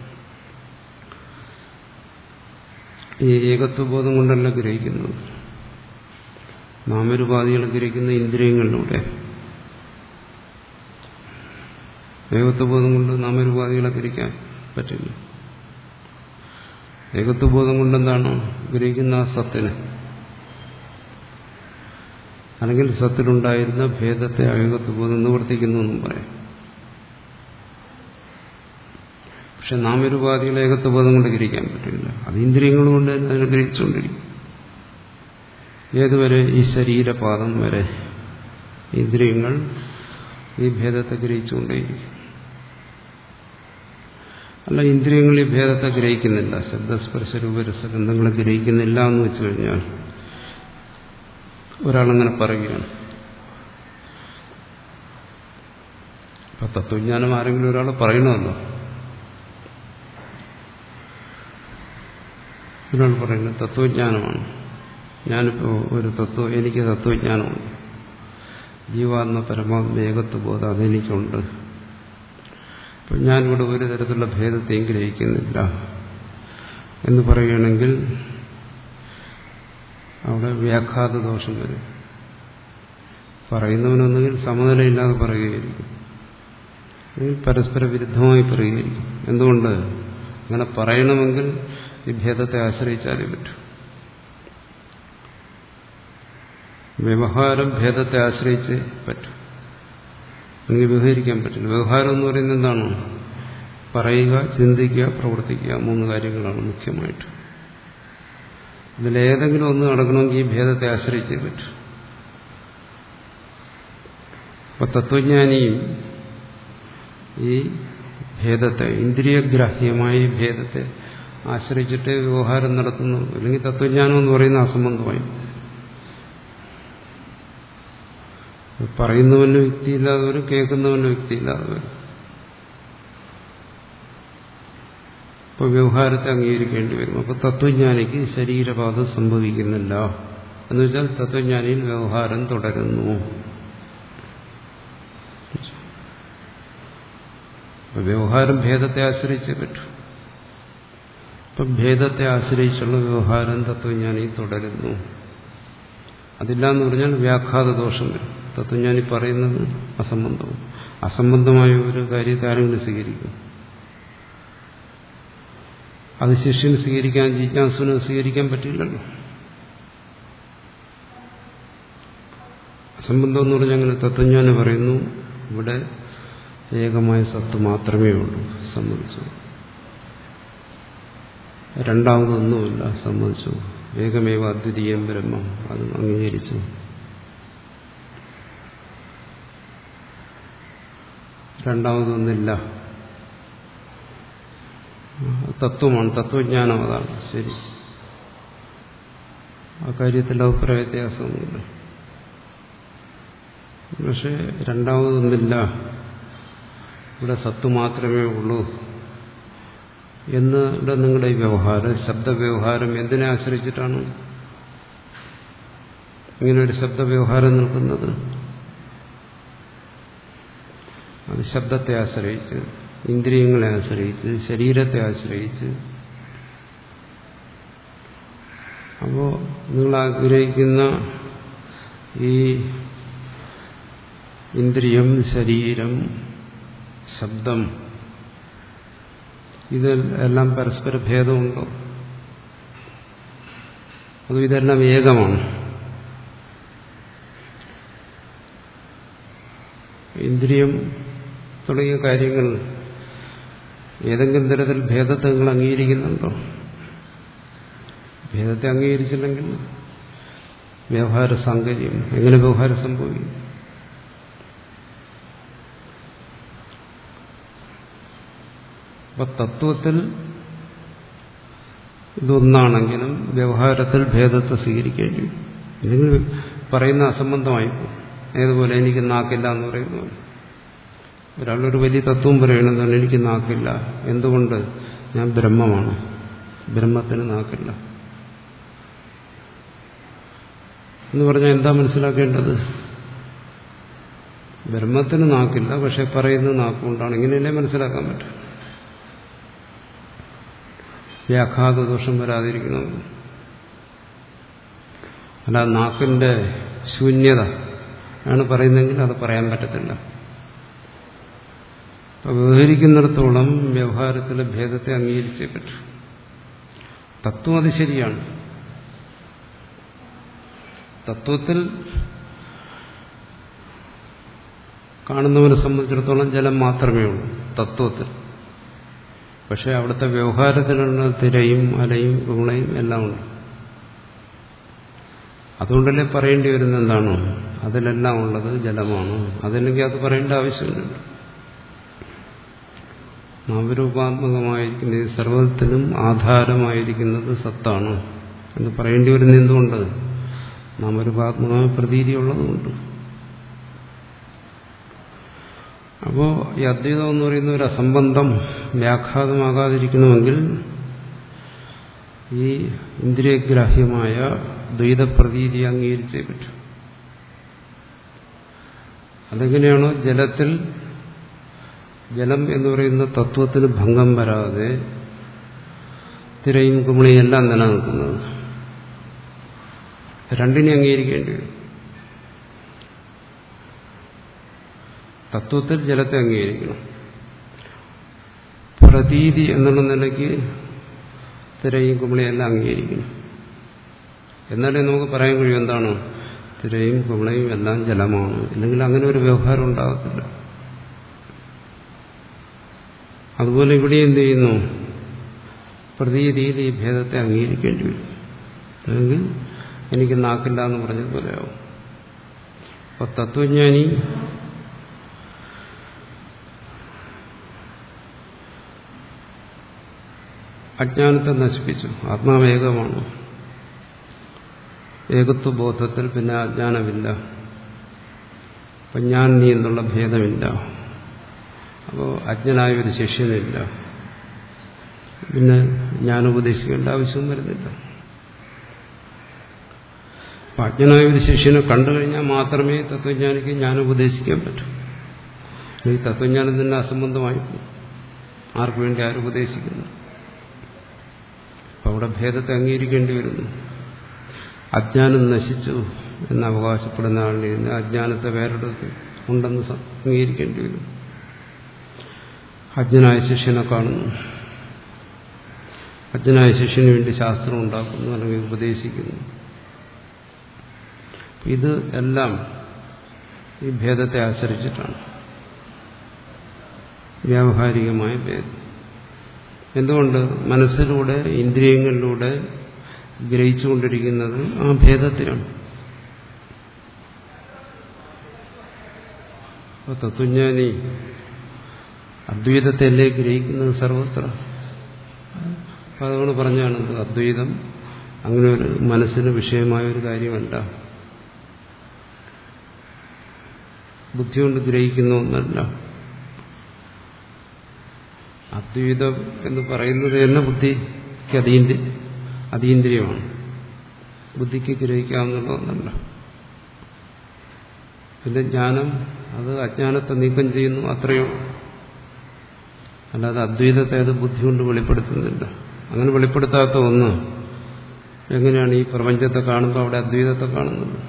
ഈ ഏകത്വബോധം കൊണ്ടല്ല ഗ്രഹിക്കുന്നത്. നാമരൂപാദികളെ ഗ്രഹിക്കുന്ന ഇന്ദ്രിയങ്ങളിലൂടെ. ഏകത്വബോധം കൊണ്ട് നാമരൂപാദികളെ ഗ്രഹിക്കാൻ പറ്റില്ല. ഏകത്വബോധം കൊണ്ടെന്താണ് ഗ്രഹിക്കുന്ന ആ സത്തിനെ, അല്ലെങ്കിൽ സത്തിലുണ്ടായിരുന്ന ഭേദത്തെ ഏകത്വബോധം നിവർത്തിക്കുന്നു എന്നും പറയാം. പക്ഷെ നാമരൂപാദികളെ ഏകത്വബോധം കൊണ്ട് ഗ്രഹിക്കാൻ പറ്റില്ല. അത് ഇന്ദ്രിയങ്ങൾ കൊണ്ട് തന്നെ അതിനെ ഗ്രഹിച്ചുകൊണ്ടിരിക്കും. ഏതുവരെ? ഈ ശരീരപാദം വരെ ഇന്ദ്രിയങ്ങൾ ഈ ഭേദത്തെ ഗ്രഹിച്ചുകൊണ്ടേയിരിക്കും. അല്ല, ഇന്ദ്രിയങ്ങൾ ഈ ഭേദത്തെ ഗ്രഹിക്കുന്നില്ല, ശബ്ദസ്പർശ രൂപരസഗന്ധങ്ങളെ ഗ്രഹിക്കുന്നില്ല എന്ന് വെച്ചു കഴിഞ്ഞാൽ ഒരാളങ്ങനെ പറയുകയാണ്. അപ്പൊ തത്വജ്ഞാനം ആരെങ്കിലും ഒരാൾ പറയണമല്ലോ. ഒരാൾ പറയുന്നത് തത്വജ്ഞാനമാണ്, ഞാനിപ്പോ ഒരു തത്വ എനിക്ക് തത്വജ്ഞാനമുണ്ട്, ജീവാത്മ പരമാത്മ ഏകത്വബോധം അതെനിക്കുണ്ട്, അപ്പം ഞാനിവിടെ ഒരു തരത്തിലുള്ള ഭേദത്തെയും ഗ്രഹിക്കുന്നില്ല എന്ന് പറയുകയാണെങ്കിൽ അവിടെ വ്യാഘാത ദോഷം വരും. പറയുന്നവനൊന്നുകിൽ സമനിലയില്ലാതെ പറയുകയായിരിക്കും, അല്ലെങ്കിൽ പരസ്പര വിരുദ്ധമായി പറയുകയായിരിക്കും. എന്തുകൊണ്ട്? അങ്ങനെ പറയണമെങ്കിൽ ഈ ഭേദത്തെ ആശ്രയിച്ചാലേ പറ്റൂ. വ്യവഹാരം ഭേദത്തെ ആശ്രയിച്ച് പറ്റും, അല്ലെങ്കിൽ വ്യവഹരിക്കാൻ പറ്റില്ല. വ്യവഹാരം എന്ന് പറയുന്നത് എന്താണ്? പറയുക, ചിന്തിക്കുക, പ്രവർത്തിക്കുക, മൂന്ന് കാര്യങ്ങളാണ് മുഖ്യമായിട്ട്. ഇതിലേതെങ്കിലും ഒന്ന് നടക്കണമെങ്കിൽ ഈ ഭേദത്തെ ആശ്രയിച്ചേ പറ്റൂ. അപ്പൊ തത്വജ്ഞാനിയും ഈ ഭേദത്തെ, ഇന്ദ്രിയഗ്രാഹ്യമായ ഈ ഭേദത്തെ ആശ്രയിച്ചിട്ട് വ്യവഹാരം നടത്തുന്നു. അല്ലെങ്കിൽ തത്വജ്ഞാനം എന്ന് പറയുന്ന അസംബന്ധമായി. പറയുന്നവന് യുക്തിയില്ലാതെ വരും, കേൾക്കുന്നവന് യുക്തിയില്ലാതെ വരും. അപ്പോൾ വ്യവഹാരത്തെ അംഗീകരിക്കേണ്ടി വരും. അപ്പോൾ തത്വജ്ഞാനിക്ക് ശരീരപാതം സംഭവിക്കുന്നില്ല എന്ന് വെച്ചാൽ തത്വജ്ഞാനിയിൽ വ്യവഹാരം തുടരുന്നു. വ്യവഹാരം ഭേദത്തെ ആശ്രയിച്ചേ പറ്റൂ. അപ്പം ഭേദത്തെ ആശ്രയിച്ചുള്ള വ്യവഹാരം തത്വജ്ഞാനി തുടരുന്നു. അതില്ലാന്ന് പറഞ്ഞാൽ വ്യാഘാത ദോഷം വരും. തത്വജ്ഞാനി പറയുന്നത് അസംബന്ധവും. അസംബന്ധമായ ഒരു കാര്യത്തെ ആരെങ്കിലും സ്വീകരിക്കും. അത് ശിഷ്യന് സ്വീകരിക്കാൻ, ജിജ്ഞാസുവിന് സ്വീകരിക്കാൻ പറ്റില്ലല്ലോ. അസംബന്ധം എന്ന് പറഞ്ഞാൽ അങ്ങനെ തത്വജ്ഞാനി പറയുന്നു ഇവിടെ ഏകമായ സത്ത് മാത്രമേ ഉള്ളൂ, സമ്മതിച്ചു. രണ്ടാമതൊന്നുമില്ല, സമ്മതിച്ചു. ഏകമേവ അദ്വിതീയം ബ്രഹ്മം, അത് അംഗീകരിച്ചു. രണ്ടാമതൊന്നില്ല, തത്വമാണ്, തത്വജ്ഞാനം, അതാണ് ശരി. ആ കാര്യത്തിൽ അഭിപ്രായ വ്യത്യാസമൊന്നുമില്ല. പക്ഷെ രണ്ടാമതൊന്നില്ല, ഇവിടെ സത്ത് മാത്രമേ ഉള്ളൂ എന്ന് ഇവിടെ നിങ്ങളുടെ ഈ വ്യവഹാരം, ശബ്ദവ്യവഹാരം എന്തിനെ ആശ്രയിച്ചിട്ടാണ് ഇങ്ങനൊരു ശബ്ദവ്യവഹാരം നിൽക്കുന്നത്? അത് ശബ്ദത്തെ ആശ്രയിച്ച്, ഇന്ദ്രിയങ്ങളെ ആശ്രയിച്ച്, ശരീരത്തെ ആശ്രയിച്ച്. അപ്പോ നിങ്ങൾ ആഗ്രഹിക്കുന്ന ഈ ഇന്ദ്രിയം, ശരീരം, ശബ്ദം, ഇതെല്ലാം പരസ്പര ഭേദമുണ്ടോ? അതും ഇതെല്ലാം ഏകമാണ്. ഇന്ദ്രിയം തുടങ്ങിയ കാര്യങ്ങൾ ഏതെങ്കിലും തരത്തിൽ ഭേദത്തെ നിങ്ങൾ അംഗീകരിക്കുന്നുണ്ടോ? ഭേദത്തെ അംഗീകരിച്ചില്ലെങ്കിൽ വ്യവഹാര സാങ്കര്യം, എങ്ങനെ വ്യവഹാരം സംഭവിക്കും? അപ്പൊ തത്വത്തിൽ ഇതൊന്നാണെങ്കിലും വ്യവഹാരത്തിൽ ഭേദത്തെ സ്വീകരിക്കേണ്ടി വരും. അല്ലെങ്കിൽ പറയുന്ന അസംബന്ധമായി പോകും. ഏതുപോലെ എനിക്ക് നാക്കില്ല എന്ന് പറയുന്നു. ഒരാളൊരു വലിയ തത്വം പറയണമെന്നാണ് എനിക്ക് നാക്കില്ല. എന്തുകൊണ്ട്? ഞാൻ ബ്രഹ്മമാണ്, ബ്രഹ്മത്തിന് നാക്കില്ല എന്ന് പറഞ്ഞാൽ എന്താ മനസ്സിലാക്കേണ്ടത്? ബ്രഹ്മത്തിന് നാക്കില്ല, പക്ഷെ പറയുന്നത് നാക്കുകൊണ്ടാണ്. ഇങ്ങനെയല്ലേ മനസ്സിലാക്കാൻ പറ്റും. വ്യാഘാത ദോഷം വരാതിരിക്കണമെന്ന്. അല്ല നാക്കിന്റെ ശൂന്യത ആണ് പറയുന്നതെങ്കിൽ അത് പറയാൻ പറ്റത്തില്ല. അപ്പൊ വ്യവഹരിക്കുന്നിടത്തോളം വ്യവഹാരത്തിലെ ഭേദത്തെ അംഗീകരിച്ചേ പറ്റൂ. തത്വം അത് ശരിയാണ്. തത്വത്തിൽ കാണുന്നവനെ സംബന്ധിച്ചിടത്തോളം ജലം മാത്രമേ ഉള്ളൂ തത്വത്തിൽ. പക്ഷെ അവിടുത്തെ വ്യവഹാരത്തിലുള്ള തിരയും അലയും ഗുണയും എല്ലാം ഉണ്ട്. അതുകൊണ്ടല്ലേ പറയേണ്ടി വരുന്ന എന്താണോ അതിലെല്ലാം ഉള്ളത് ജലമാണ്. അതല്ലെങ്കിൽ അത് പറയേണ്ട ആവശ്യമില്ല. നാമരൂപാത്മകമായിരിക്കുന്ന ഈ സർവ്വത്തിനും ആധാരമായിരിക്കുന്നത് സത്താണ് എന്ന് പറയേണ്ടി വരുന്ന എന്തുകൊണ്ട്? നാമരൂപാത്മകമായ പ്രതീതിയുള്ളതുകൊണ്ട്. അപ്പോൾ ഈ അദ്വൈതം എന്ന് പറയുന്ന ഒരു അസംബന്ധം വ്യാഘാതമാകാതിരിക്കണമെങ്കിൽ ഈ ഇന്ദ്രിയഗ്രാഹ്യമായ ദ്വൈതപ്രതീതി അംഗീകരിച്ചേ പറ്റൂ. അതെങ്ങനെയാണോ ജലത്തിൽ ജലം എന്ന് പറയുന്ന തത്വത്തിന് ഭംഗം വരാതെ തിരയും കുമിളയും എല്ലാം നിലനിൽക്കുന്നത്, രണ്ടിനെ അംഗീകരിക്കേണ്ടി വരും. തത്വത്തിൽ ജലത്തെ അംഗീകരിക്കണം. പ്രതീതി എന്നുള്ള നിലയ്ക്ക് തിരയും കുമിളയും എല്ലാം അംഗീകരിക്കണം. എന്നാലേ നമുക്ക് പറയാൻ കഴിയും എന്താണ് തിരയും കുമിളയും എല്ലാം ജലമാണ്. അല്ലെങ്കിൽ അങ്ങനെ ഒരു വ്യവഹാരം ഉണ്ടാകത്തില്ല. അതുപോലെ ഇവിടെ എന്ത് ചെയ്യുന്നു? പ്രതീതിയിൽ ഈ ഭേദത്തെ അംഗീകരിക്കേണ്ടി വരും. അല്ലെങ്കിൽ എനിക്ക് നാക്കില്ല എന്ന് പറഞ്ഞതുപോലെയാവും. അപ്പൊ തത്വജ്ഞാനി അജ്ഞാനത്തെ നശിപ്പിച്ചു. ആത്മാവേകമാണ്. ഏകത്വബോധത്തിൽ പിന്നെ അജ്ഞാനമില്ല. അപ്പം ഞാൻ നീ എന്നുള്ള ഭേദമില്ല. അപ്പോൾ അജ്ഞനായ ഒരു ശിഷ്യനില്ല. പിന്നെ ഞാൻ ഉപദേശിക്കേണ്ട ആവശ്യവും വരുന്നില്ല. അപ്പം അജ്ഞനായ ഒരു ശിഷ്യനെ കണ്ടു കഴിഞ്ഞാൽ മാത്രമേ തത്വജ്ഞാനിക്ക് ഞാൻ ഉപദേശിക്കാൻ പറ്റൂ. ഈ തത്വജ്ഞാനം തന്നെ അസംബന്ധമായി ആർക്കു വേണ്ടി ആരുപദേശിക്കുന്നു? അപ്പം അവിടെ ഭേദത്തെ അംഗീകരിക്കേണ്ടി വരുന്നു. അജ്ഞാനം നശിച്ചു എന്ന് അവകാശപ്പെടുന്ന ആളിൽ നിന്ന് അജ്ഞാനത്തെ വേറെടുത്ത് ഉണ്ടെന്ന് അംഗീകരിക്കേണ്ടി വരും. അജ്ഞനായ ശിഷ്യനെ കാണുന്നു, അജ്ഞനായ ശിഷ്യന് വേണ്ടി ശാസ്ത്രം ഉണ്ടാക്കുന്നു, അല്ലെങ്കിൽ ഉപദേശിക്കുന്നു. ഇത് എല്ലാം ഈ ഭേദത്തെ ആശ്രയിച്ചിട്ടാണ്, വ്യാവഹാരികമായ ഭേദം. എന്തുകൊണ്ട്? മനസ്സിലൂടെ ഇന്ദ്രിയങ്ങളിലൂടെ ഗ്രഹിച്ചുകൊണ്ടിരിക്കുന്നത് ആ ഭേദത്തെയാണ്. തത്വജ്ഞാനി അദ്വൈതത്തെയല്ലേ ഗ്രഹിക്കുന്നത് സർവത്ര. അതുകൊണ്ട് പറഞ്ഞാണ് അദ്വൈതം അങ്ങനെ ഒരു മനസ്സിന് വിഷയമായ ഒരു കാര്യമല്ല, ബുദ്ധി കൊണ്ട് ഗ്രഹിക്കുന്ന ഒന്നല്ല. അദ്വൈതം എന്ന് പറയുന്നത് തന്നെ ബുദ്ധിക്ക് അതീന്ദ്ര അതീന്ദ്രിയമാണ്, ബുദ്ധിക്ക് ഗ്രഹിക്കാവുന്ന ഒന്നല്ല. പിന്നെ ജ്ഞാനം അത് അജ്ഞാനത്തെ നീക്കം ചെയ്യുന്നു, അത്രയോ. അല്ലാതെ അദ്വൈതത്തെ അത് ബുദ്ധി കൊണ്ട് വെളിപ്പെടുത്തുന്നില്ല. അങ്ങനെ വെളിപ്പെടുത്താത്ത ഒന്ന് എങ്ങനെയാണ് ഈ പ്രപഞ്ചത്തെ കാണുമ്പോൾ അവിടെ അദ്വൈതത്തെ കാണുന്നത്?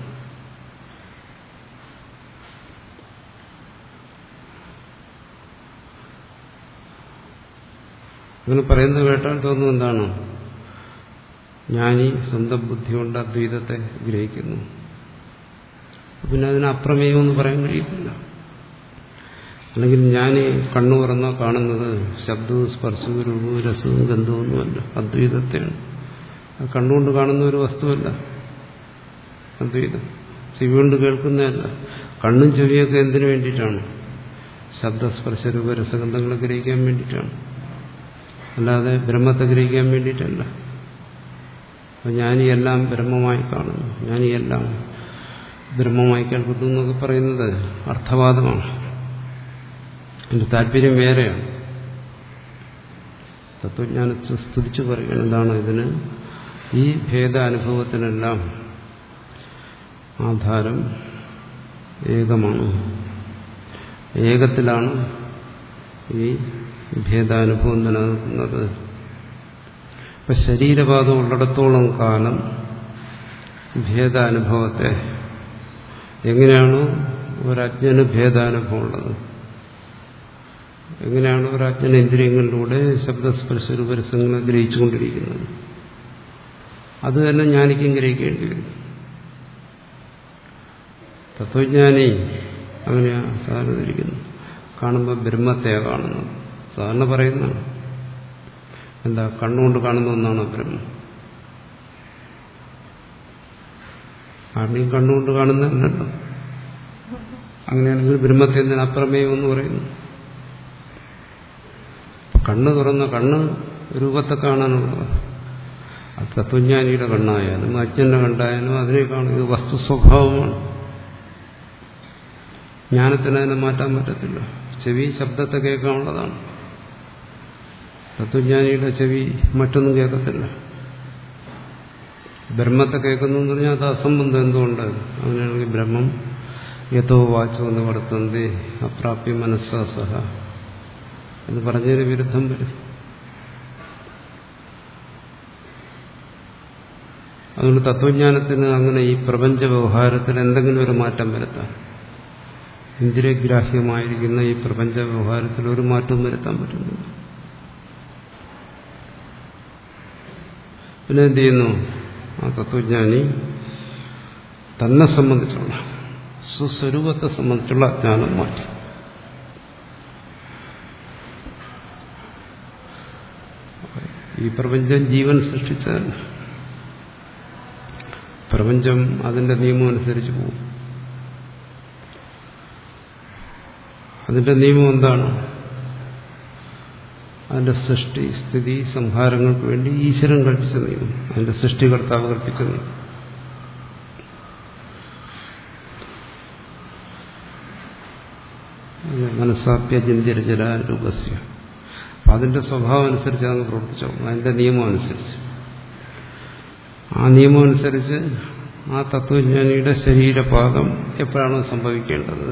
അങ്ങനെ പറയുന്നത് കേട്ടാൽ തോന്നുന്നു എന്താണ്? ജ്ഞാനി സ്വന്തം ബുദ്ധി കൊണ്ട് അദ്വൈതത്തെ ഗ്രഹിക്കുന്നു. പിന്നെ അതിന് അപ്രമേയമെന്ന് പറയാൻ കഴിയില്ല. അല്ലെങ്കിൽ ഞാൻ കണ്ണു തുറന്നാൽ കാണുന്നത് ശബ്ദവും സ്പർശവും രൂപവും രസവും ഗന്ധവും ഒന്നുമല്ല, അദ്വൈതത്തെയാണ്. അത് കണ്ണുകൊണ്ട് കാണുന്ന ഒരു വസ്തുവല്ല അദ്വൈതം. ചെവി കൊണ്ട് കേൾക്കുന്നതല്ല. കണ്ണും ചെവിയൊക്കെ എന്തിനു വേണ്ടിയിട്ടാണ്? ശബ്ദസ്പർശ രൂപ രസഗന്ധങ്ങളെ ഗ്രഹിക്കാൻ വേണ്ടിയിട്ടാണ്, അല്ലാതെ ബ്രഹ്മത്തെ ഗ്രഹിക്കാൻ വേണ്ടിയിട്ടല്ല. അപ്പം ഞാനീയെല്ലാം ബ്രഹ്മമായി കാണുന്നു, ഞാനീയെല്ലാം ബ്രഹ്മമായി കേൾക്കുന്നു എന്നൊക്കെ പറയുന്നത് അർത്ഥവാദമാണ്. എൻ്റെ താല്പര്യം വേറെയാണ്. തത്വജ്ഞാനത്തെ സ്തുതിച്ചു പറയുകയാണ്. എന്താണ് ഇതിന്? ഈ ഭേദാനുഭവത്തിനെല്ലാം ആധാരം ഏകമാണ്. ഏകത്തിലാണ് ഈ ഭേദാനുഭവം നിലനിൽക്കുന്നത്. ഇപ്പൊ ശരീരവാദം ഉള്ളിടത്തോളം കാലം ഭേദാനുഭവത്തെ എങ്ങനെയാണ് ഒരജ്ഞന് ഭേദാനുഭവം ഉള്ളത്, എങ്ങനെയാണ് ഒരജ്ഞന ഇന്ദ്രിയങ്ങളിലൂടെ ശബ്ദസ്പർശ രൂപരസങ്ങളെ ഗ്രഹിച്ചുകൊണ്ടിരിക്കുന്നത്, അത് തന്നെ ജ്ഞാനിക്കും ഗ്രഹിക്കേണ്ടി വരും. തത്വജ്ഞാനി അങ്ങനെയാ സാധാരണ ഇരിക്കുന്നു. കാണുമ്പോൾ ബ്രഹ്മത്തെയാണ് കാണുന്നത്. സാധാരണ പറയുന്നതാണ്. എന്താ, കണ്ണുകൊണ്ട് കാണുന്ന ഒന്നാണോ ബ്രഹ്മം? ആരുടെയും കണ്ണുകൊണ്ട് കാണുന്നതല്ലോ. അങ്ങനെയാണെങ്കിൽ ബ്രഹ്മത്തെ എന്തിനാ അപ്രമേയം എന്ന് പറയുന്നു? കണ്ണ് തുറന്ന കണ്ണ് രൂപത്തെ കാണാനുള്ളത്. അത് തത്വജ്ഞാനിയുടെ കണ്ണായാലും അജ്ഞന്റെ കണ്ടായാലും അതിനെ കാണും. ഇത് വസ്തു സ്വഭാവമാണ്. ജ്ഞാനത്തിന് അതിനെ മാറ്റാൻ പറ്റത്തില്ല. ചെവി ശബ്ദത്തെ കേൾക്കാനുള്ളതാണ്. തത്വജ്ഞാനിയുടെ ചെവി മറ്റൊന്നും കേൾക്കത്തില്ല. ബ്രഹ്മത്തെ കേൾക്കുന്നു എന്ന് പറഞ്ഞാൽ അത് അസംബന്ധം. എന്തുകൊണ്ട്? അങ്ങനെയാണെങ്കിൽ ബ്രഹ്മം യഥോ വാച്ചോ എന്ന് വർത്തന്തി അപ്രാപ്യ മനസ്സാ സഹ എന്ന് പറഞ്ഞതിന് വിരുദ്ധം വരും. അതുകൊണ്ട് തത്വജ്ഞാനത്തിന് അങ്ങനെ ഈ പ്രപഞ്ച വ്യവഹാരത്തിൽ എന്തെങ്കിലും ഒരു മാറ്റം വരുത്താൻ, ഇന്ദ്രിയഗ്രാഹ്യമായിരിക്കുന്ന ഈ പ്രപഞ്ച വ്യവഹാരത്തിൽ ഒരു മാറ്റവും വരുത്താൻ പറ്റുന്നില്ല. പിന്നെ എന്ത് ചെയ്യുന്നു? ആ തത്വജ്ഞാനി തന്നെ സംബന്ധിച്ചുള്ള സ്വസ്വരൂപത്തെ സംബന്ധിച്ചുള്ള അജ്ഞാനം മാറ്റി. ഈ പ്രപഞ്ചം ജീവൻ സൃഷ്ടിച്ചതല്ല. പ്രപഞ്ചം അതിന്റെ നിയമം അനുസരിച്ച് പോകും. അതിന്റെ നിയമം എന്താണ്? അതിന്റെ സൃഷ്ടി സ്ഥിതി സംഹാരങ്ങൾക്ക് വേണ്ടി ഈശ്വരൻ കൽപ്പിച്ച നിയമം, അതിന്റെ സൃഷ്ടികർത്താവ് കൽപ്പിച്ച നിയമം. മനസ്സാപ്യചിന്തിരചരാരൂപസ്യ. അപ്പം അതിന്റെ സ്വഭാവം അനുസരിച്ച് അങ്ങ് പ്രവർത്തിച്ചോ, അതിന്റെ നിയമം അനുസരിച്ച്. ആ നിയമം അനുസരിച്ച് ആ തത്വജ്ഞാനിയുടെ ശരീരപാദം എപ്പോഴാണോ സംഭവിക്കേണ്ടത്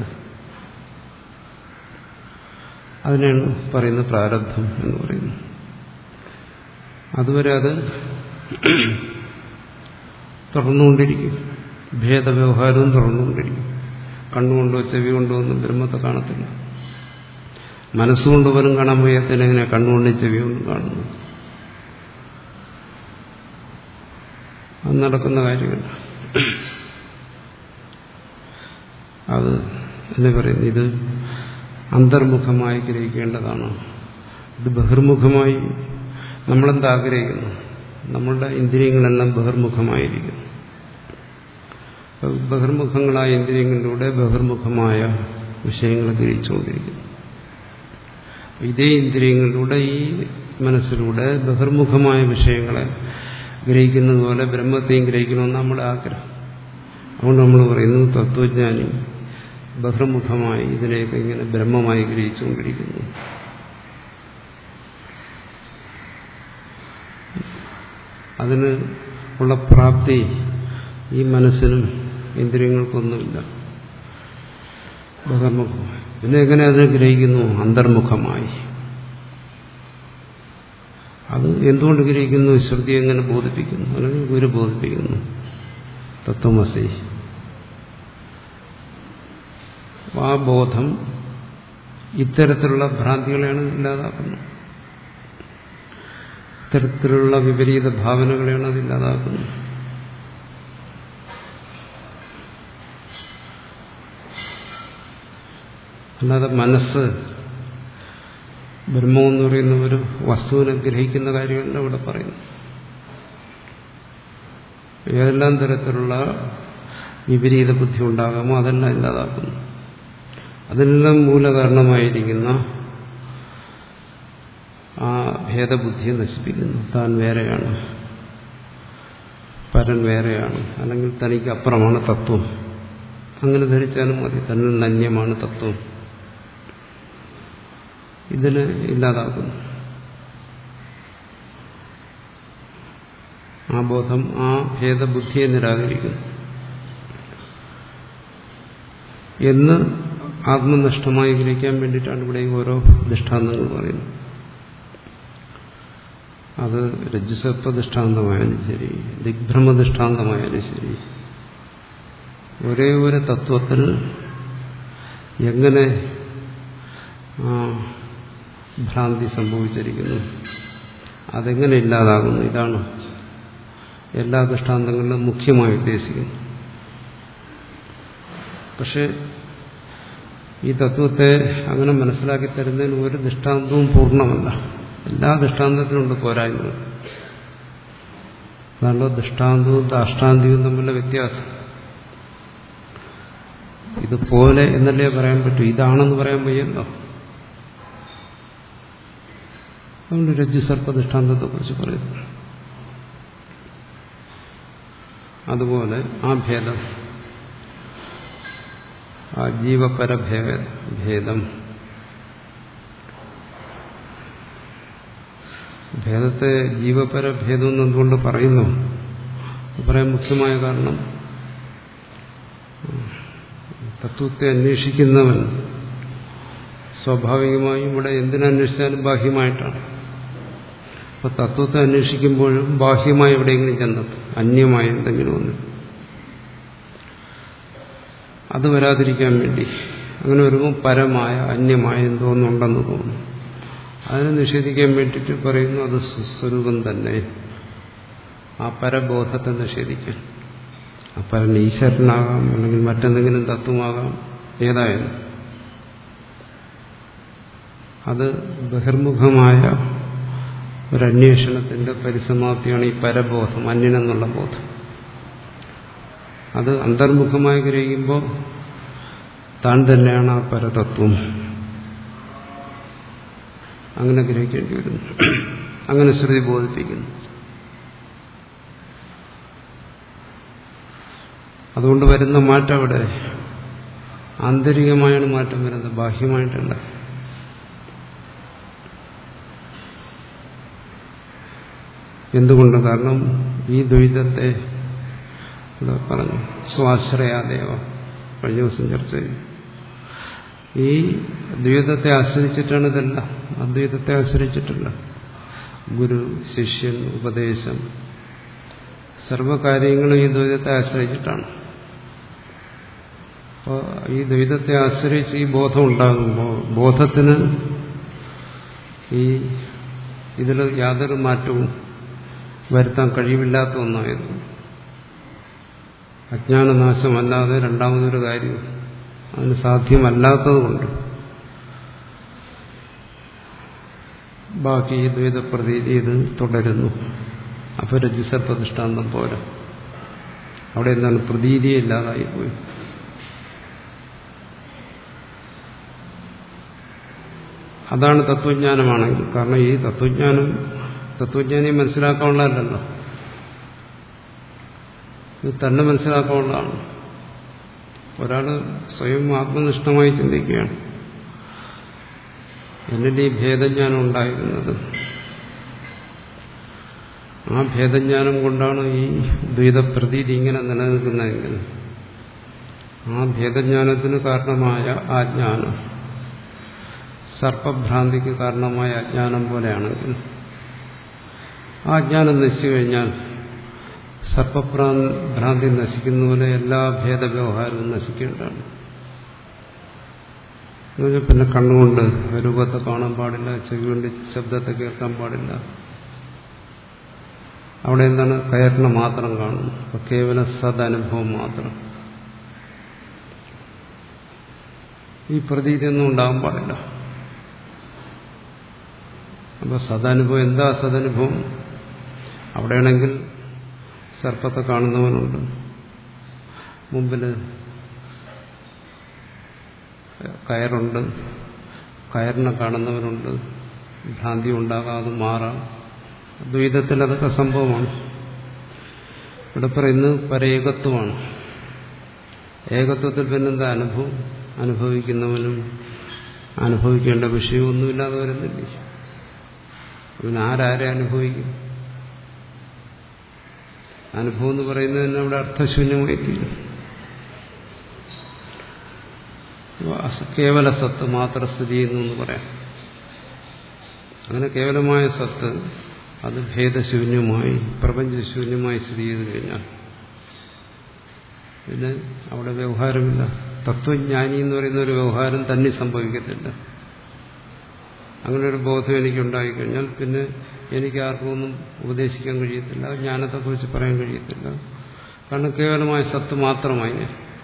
അതിനാണ് പറയുന്നത് പ്രാരബ്ധം എന്ന് പറയുന്നത്. അതുവരെ അത് തുടർന്നുകൊണ്ടിരിക്കും. ഭേദവ്യവഹാരവും തുടർന്നുകൊണ്ടിരിക്കും. കണ്ണുകൊണ്ടോ ചെവി കൊണ്ടോ ഒന്നും ബ്രഹ്മത്തെ കാണത്തില്ല. മനസ്സുകൊണ്ട് പോലും കാണാൻ വയ്യാത്തതിനെ എങ്ങനെ കണ്ണുകൊണ്ടും ചെവി കൊണ്ടും കാണുന്നു? അത് നടക്കുന്ന കാര്യമല്ല. അത് എന്ന് പറയുന്നത് ഇത് അന്തർമുഖമായി ഗ്രഹിക്കേണ്ടതാണ്. ഇത് ബഹിർമുഖമായി നമ്മളെന്താ ആഗ്രഹിക്കുന്നു? നമ്മളുടെ ഇന്ദ്രിയങ്ങളെല്ലാം ബഹിർമുഖമായിരിക്കുന്നു. ബഹിർമുഖങ്ങളായ ഇന്ദ്രിയങ്ങളിലൂടെ ബഹിർമുഖമായ വിഷയങ്ങൾ ഗ്രഹിച്ചുകൊണ്ടിരിക്കുന്നു. ഇതേ ഇന്ദ്രിയങ്ങളിലൂടെ ഈ മനസ്സിലൂടെ ബഹിർമുഖമായ വിഷയങ്ങളെ ഗ്രഹിക്കുന്നത് പോലെ ബ്രഹ്മത്തെയും ഗ്രഹിക്കണമെന്ന് നമ്മുടെ ആഗ്രഹം. അതുകൊണ്ട് നമ്മൾ പറയുന്നു തത്വജ്ഞാനി ബഹിർമുഖമായി ഇതിനെയൊക്കെ ഇങ്ങനെ ബ്രഹ്മമായി ഗ്രഹിച്ചുകൊണ്ടിരിക്കുന്നു. അതിന് ഉള്ള പ്രാപ്തി ഈ മനസ്സിനും ഇന്ദ്രിയങ്ങൾക്കൊന്നുമില്ല. ബഹിർമുഖമായി. പിന്നെ എങ്ങനെ അതിനെ ഗ്രഹിക്കുന്നു? അന്തർമുഖമായി. അത് എന്തുകൊണ്ട് ഗ്രഹിക്കുന്നു? ശ്രുതി എങ്ങനെ ബോധിപ്പിക്കുന്നു? അല്ലെങ്കിൽ ഗുരു ബോധിപ്പിക്കുന്നു. തത്വമസി. ആ ബോധം ഇത്തരത്തിലുള്ള ഭ്രാന്തികളെയാണ് ഇല്ലാതാക്കുന്നത്. ഇത്തരത്തിലുള്ള വിപരീത ഭാവനകളെയാണ് അത് ഇല്ലാതാക്കുന്നത്. അല്ലാതെ മനസ്സ് ബ്രഹ്മമെന്ന് പറയുന്ന ഒരു വസ്തുവിനെ ഗ്രഹിക്കുന്ന കാര്യമല്ല ഇവിടെ പറയുന്നു. ഏതെല്ലാം തരത്തിലുള്ള വിപരീത ബുദ്ധി ഉണ്ടാകാമോ അതെല്ലാം ഇല്ലാതാക്കുന്നു. അതിനെല്ലാം മൂലകാരണമായിരിക്കുന്ന ആ ഭേദബുദ്ധിയെ നശിപ്പിക്കുന്നു. താൻ വേറെയാണ്, പരൻ വേറെയാണ്, അല്ലെങ്കിൽ തനിക്ക് അപ്പുറമാണ് തത്വം, അങ്ങനെ ധരിച്ചാലും മതി. തന്നിൽ നിന്ന് അന്യമാണ് തത്വം. ഇതിന് ഇല്ലാതാക്കുന്നു. ആ ബോധം ആ ഭേദബുദ്ധിയെ നിരാകരിക്കുന്നു എന്ന് ആത്മനിഷ്ഠമായി ഗ്രഹിക്കാൻ വേണ്ടിയിട്ടാണ് ഇവിടെ ഓരോ ദൃഷ്ടാന്തങ്ങൾ പറയുന്നത്. അത് രജ്ജുസർപ്പ ദൃഷ്ടാന്തമായാലും ശരി, ദിഗ്ഭ്രമ ദൃഷ്ടാന്തമായാലും ശരി, ഒരേ ഒരു തത്വത്തിൽ എങ്ങനെ ഭ്രാന്തി സംഭവിച്ചിരിക്കുന്നു, അതെങ്ങനെ ഇല്ലാതാകുന്നു, ഇതാണ് എല്ലാ ദൃഷ്ടാന്തങ്ങളിലും മുഖ്യമായി ഉദ്ദേശിക്കുന്നു. പക്ഷെ ഈ തത്വത്തെ അങ്ങനെ മനസ്സിലാക്കി തരുന്നതിന് ഒരു ദൃഷ്ടാന്തവും പൂർണ്ണമല്ല. എല്ലാ ദൃഷ്ടാന്തത്തിനുണ്ട് പോരായ്മകൾ. അതാണല്ലോ ദൃഷ്ടാന്തവും ദാഷ്ടാന്തിയും തമ്മിലുള്ള വ്യത്യാസം. ഇതുപോലെ എന്നല്ലേ പറയാൻ പറ്റൂ, ഇതാണെന്ന് പറയാൻ വയ്യല്ലോ. അതുകൊണ്ട് രജ്ജുസർപ്പ ദൃഷ്ടാന്തത്തെ കുറിച്ച് പറയുന്നു. അതുപോലെ ആ ഭേദം, ആ ജീവപരഭേദം, ഭേദത്തെ ജീവപരഭേദം എന്നെന്തുകൊണ്ട് പറയുന്നു? പറയാൻ മുഖ്യമായ കാരണം തത്വത്തെ അന്വേഷിക്കുന്നവൻ സ്വാഭാവികമായും ഇവിടെ എന്തിനന്വേഷിച്ചാലും ബാഹ്യമായിട്ടാണ്. അപ്പൊ തത്വത്തെ അന്വേഷിക്കുമ്പോഴും ബാഹ്യമായി എവിടെയെങ്കിലും ചെന്നെത്തും, അന്യമായ എന്തെങ്കിലും ഒന്ന്. അത് വരാതിരിക്കാൻ വേണ്ടി അങ്ങനെ വരുമ്പോൾ പരമായ അന്യമായ എന്തോന്നുണ്ടെന്ന് തോന്നുന്നു. അതിനെ നിഷേധിക്കാൻ വേണ്ടിയിട്ട് പറയുന്നു അത് സ്വസ്വരൂപം തന്നെ. ആ പരബോധത്തെ നിഷേധിക്കാൻ. ആ പരൻ ഈശ്വരനാകാം, അല്ലെങ്കിൽ മറ്റെന്തെങ്കിലും തത്വമാകാം, ഏതായാലും അത് ബഹിർമുഖമായ ഒരന്വേഷണത്തിന്റെ പരിസമാപ്തിയാണ് ഈ പരബോധം, അന്യനെന്നുള്ള ബോധം. അത് അന്തർമുഖമായി ഗ്രഹിക്കുമ്പോൾ താൻ തന്നെയാണ് ആ പരതത്വം. അങ്ങനെ ഗ്രഹിക്കേണ്ടി വരുന്നു. അങ്ങനെ ശ്രുതി ബോധിപ്പിക്കുന്നു. അതുകൊണ്ട് വരുന്ന മാറ്റം അവിടെ ആന്തരികമായാണ് മാറ്റം വരുന്നത്, ബാഹ്യമായിട്ടല്ല. എന്തുകൊണ്ട്? കാരണം ഈ ദ്വൈതത്തെ പറഞ്ഞു സ്വാശ്രയാദേവ, കഴിഞ്ഞ ദിവസം ചർച്ച ചെയ്തു. ഈ ദ്വൈതത്തെ ആശ്രയിച്ചിട്ടാണ് ഇതെല്ലാം, അദ്വൈതത്തെ ആശ്രയിച്ചിട്ടില്ല. ഗുരു, ശിഷ്യൻ, ഉപദേശം, സർവകാര്യങ്ങളും ഈ ദ്വൈതത്തെ ആശ്രയിച്ചിട്ടാണ്. അപ്പോൾ ഈ ദ്വൈതത്തെ ആശ്രയിച്ച് ഈ ബോധം ഉണ്ടാകുമ്പോൾ ബോധത്തിന് ഈ ഇതിൽ യാതൊരു മാറ്റവും വരുത്താൻ കഴിവില്ലാത്ത ഒന്നായിരുന്നു. അജ്ഞാനനാശമല്ലാതെ രണ്ടാമതൊരു കാര്യം അതിന് സാധ്യമല്ലാത്തതുകൊണ്ട് ബാക്കി ഈ ദ്വൈതപ്രതീതി ഇത് തുടരുന്നു. അപ്പോൾ രജ്ജുസർപ്പ ദൃഷ്ടാന്തം പോരാ. അവിടെ എന്താണ്? പ്രതീതിയെ ഇല്ലാതായി പോയി. അതാണ് തത്വജ്ഞാനമാണെങ്കിൽ. കാരണം ഈ തത്വജ്ഞാനം തത്വജ്ഞാനിയെ മനസ്സിലാക്കാനുള്ളതല്ലോ, ഇത് തന്നെ മനസ്സിലാക്കാനുള്ളതാണ്. ഒരാൾ സ്വയം ആത്മനിഷ്ഠമായി ചിന്തിക്കുകയാണ്, എന്നിട്ട് ഈ ഭേദജ്ഞാനം ഉണ്ടായിരുന്നത്, ആ ഭേദജ്ഞാനം കൊണ്ടാണ് ഈ ദ്വൈതപ്രതീതി ഇങ്ങനെ നിലനിൽക്കുന്നതെങ്കിൽ ആ ഭേദജ്ഞാനത്തിന് കാരണമായ ആ ജ്ഞാനം സർപ്പഭ്രാന്തിക്ക് കാരണമായ അജ്ഞാനം പോലെയാണെങ്കിൽ ആ ജ്ഞാനം നശിച്ചു കഴിഞ്ഞാൽ സർപ്പഭ്രാന്തി നശിക്കുന്ന പോലെ എല്ലാ ഭേദവ്യവഹാരവും നശിക്കേണ്ടതാണ്. എന്നുവെച്ചാൽ പിന്നെ കണ്ണുകൊണ്ട് രൂപത്തെ കാണാൻ പാടില്ല, ചെവി കൊണ്ട് ശബ്ദത്തെ കേൾക്കാൻ പാടില്ല. അവിടെ എന്താണ്? കയറിനെ മാത്രം കാണുന്നു. അപ്പൊ കേവലം സദനുഭവം മാത്രം. ഈ പ്രതീതിയൊന്നും ഉണ്ടാകാൻ പാടില്ല. അപ്പൊ സദനുഭവം എന്താ? സദനുഭവം അവിടെയാണെങ്കിൽ സർപ്പത്തെ കാണുന്നവനുണ്ട്, മുമ്പിൽ കയറുണ്ട്, കയറിനെ കാണുന്നവനുണ്ട്, ഭ്രാന്തി ഉണ്ടാകാതെ മാറാം. ദ്വൈതത്തിൽ അതൊക്കെ സംഭവമാണ്. ഇവിടെ പറയുന്നത് പരേകത്വമാണ്. ഏകത്വത്തിൽ പിന്നെന്താ അനുഭവം? അനുഭവിക്കുന്നവനും അനുഭവിക്കേണ്ട വിഷയമൊന്നുമില്ലാതെ വരുന്നില്ലേ? പിന്നെ ആരാരെ അനുഭവിക്കും? അനുഭവം എന്ന് പറയുന്നത് തന്നെ അവിടെ അർത്ഥശൂന്യമായി തീരും. കേവല സത്ത് മാത്രം സ്ഥിതി ചെയ്യുന്നു എന്ന് പറയാം. അങ്ങനെ കേവലമായ സത്ത് അത് ഭേദശൂന്യമായി പ്രപഞ്ചശൂന്യമായി സ്ഥിതി ചെയ്തു കഴിഞ്ഞാൽ പിന്നെ അവിടെ വ്യവഹാരമില്ല. തത്വജ്ഞാനി എന്ന് പറയുന്ന ഒരു വ്യവഹാരം തന്നെ സംഭവിക്കത്തില്ല. അങ്ങനെ ഒരു ബോധം എനിക്കുണ്ടായിക്കഴിഞ്ഞാൽ പിന്നെ എനിക്ക് ആർക്കും ഒന്നും ഉപദേശിക്കാൻ കഴിയത്തില്ല, ജ്ഞാനത്തെക്കുറിച്ച് പറയാൻ കഴിയത്തില്ല. കാരണം കേവലമായ സത്ത് മാത്രമായി.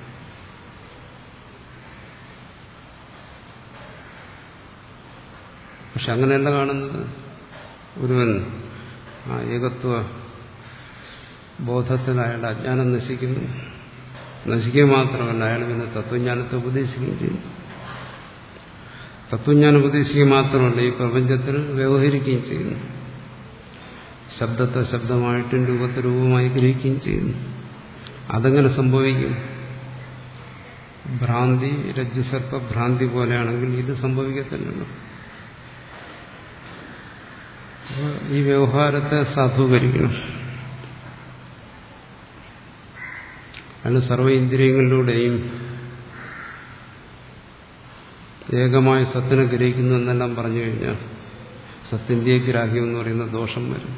പക്ഷെ അങ്ങനെയല്ല കാണുന്നത്. ഒരുവൻ ആ ഏകത്വ ബോധത്തിൽ അയാളുടെ അജ്ഞാനം നശിക്കുന്നു. നശിക്കുക മാത്രമല്ല, അയാൾ പിന്നെ തത്വജ്ഞാനത്തെ ഉപദേശിക്കുകയും ചെയ്യും. തത്വജ്ഞാനം ഉപദേശിക്കുക മാത്രമല്ല, ഈ പ്രപഞ്ചത്തിൽ വ്യവഹരിക്കുകയും ചെയ്യുന്നു. ശബ്ദത്തെ ശബ്ദമായിട്ടും രൂപത്തെ രൂപമായി ഗ്രഹിക്കുകയും ചെയ്യുന്നു. അതെങ്ങനെ സംഭവിക്കും? ഭ്രാന്തി രജ്ജുസർപ്പ ഭ്രാന്തി പോലെയാണെങ്കിൽ ഇത് സംഭവിക്കത്തില്ലല്ലോ. ഈ വ്യവഹാരത്തെ സാധൂകരിക്കണം. അയാൾ സർവ്വ ഇന്ദ്രിയങ്ങളിലൂടെയും ഏകമായ സത്തിനെ ഗ്രഹിക്കുന്നു എന്നെല്ലാം പറഞ്ഞു കഴിഞ്ഞാൽ സത്തിന്ദ്രിയഗ്രാഹ്യം എന്ന് പറയുന്ന ദോഷം വരും.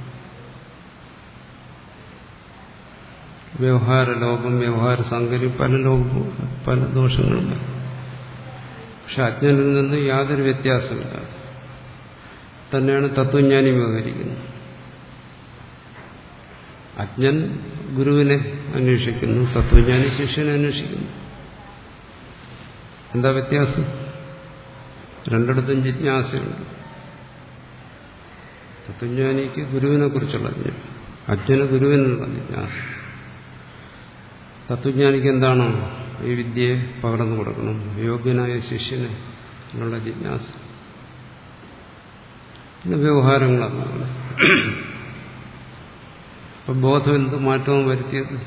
വ്യവഹാര ലോകം, വ്യവഹാര സാങ്കര്യം, പല ലോകവും പല ദോഷങ്ങളും വരും. പക്ഷെ അജ്ഞനിൽ നിന്ന് യാതൊരു വ്യത്യാസമില്ല. തന്നെയാണ് തത്വജ്ഞാനി വ്യവഹരിക്കുന്നത്. അജ്ഞൻ ഗുരുവിനെ അന്വേഷിക്കുന്നു, തത്വജ്ഞാനി ശിഷ്യനെ അന്വേഷിക്കുന്നു. എന്താ വ്യത്യാസം? രണ്ടിടത്തും ജിജ്ഞാസയുണ്ട്. തത്വജ്ഞാനിക്ക് ഗുരുവിനെ കുറിച്ചുള്ള ജ്ഞാനം, അജ്ഞന് ഗുരുവിനുള്ള ജിജ്ഞാസ. തത്വജ്ഞാനിക്ക് എന്താണോ ഈ വിദ്യയെ പകർന്നു കൊടുക്കണം, യോഗ്യനായ ശിഷ്യനെ എന്നുള്ള ജിജ്ഞാസ. പിന്നെ വ്യവഹാരങ്ങളാണ്. അപ്പൊ ബോധം എന്ത് മാറ്റവും വരുത്തിയത്?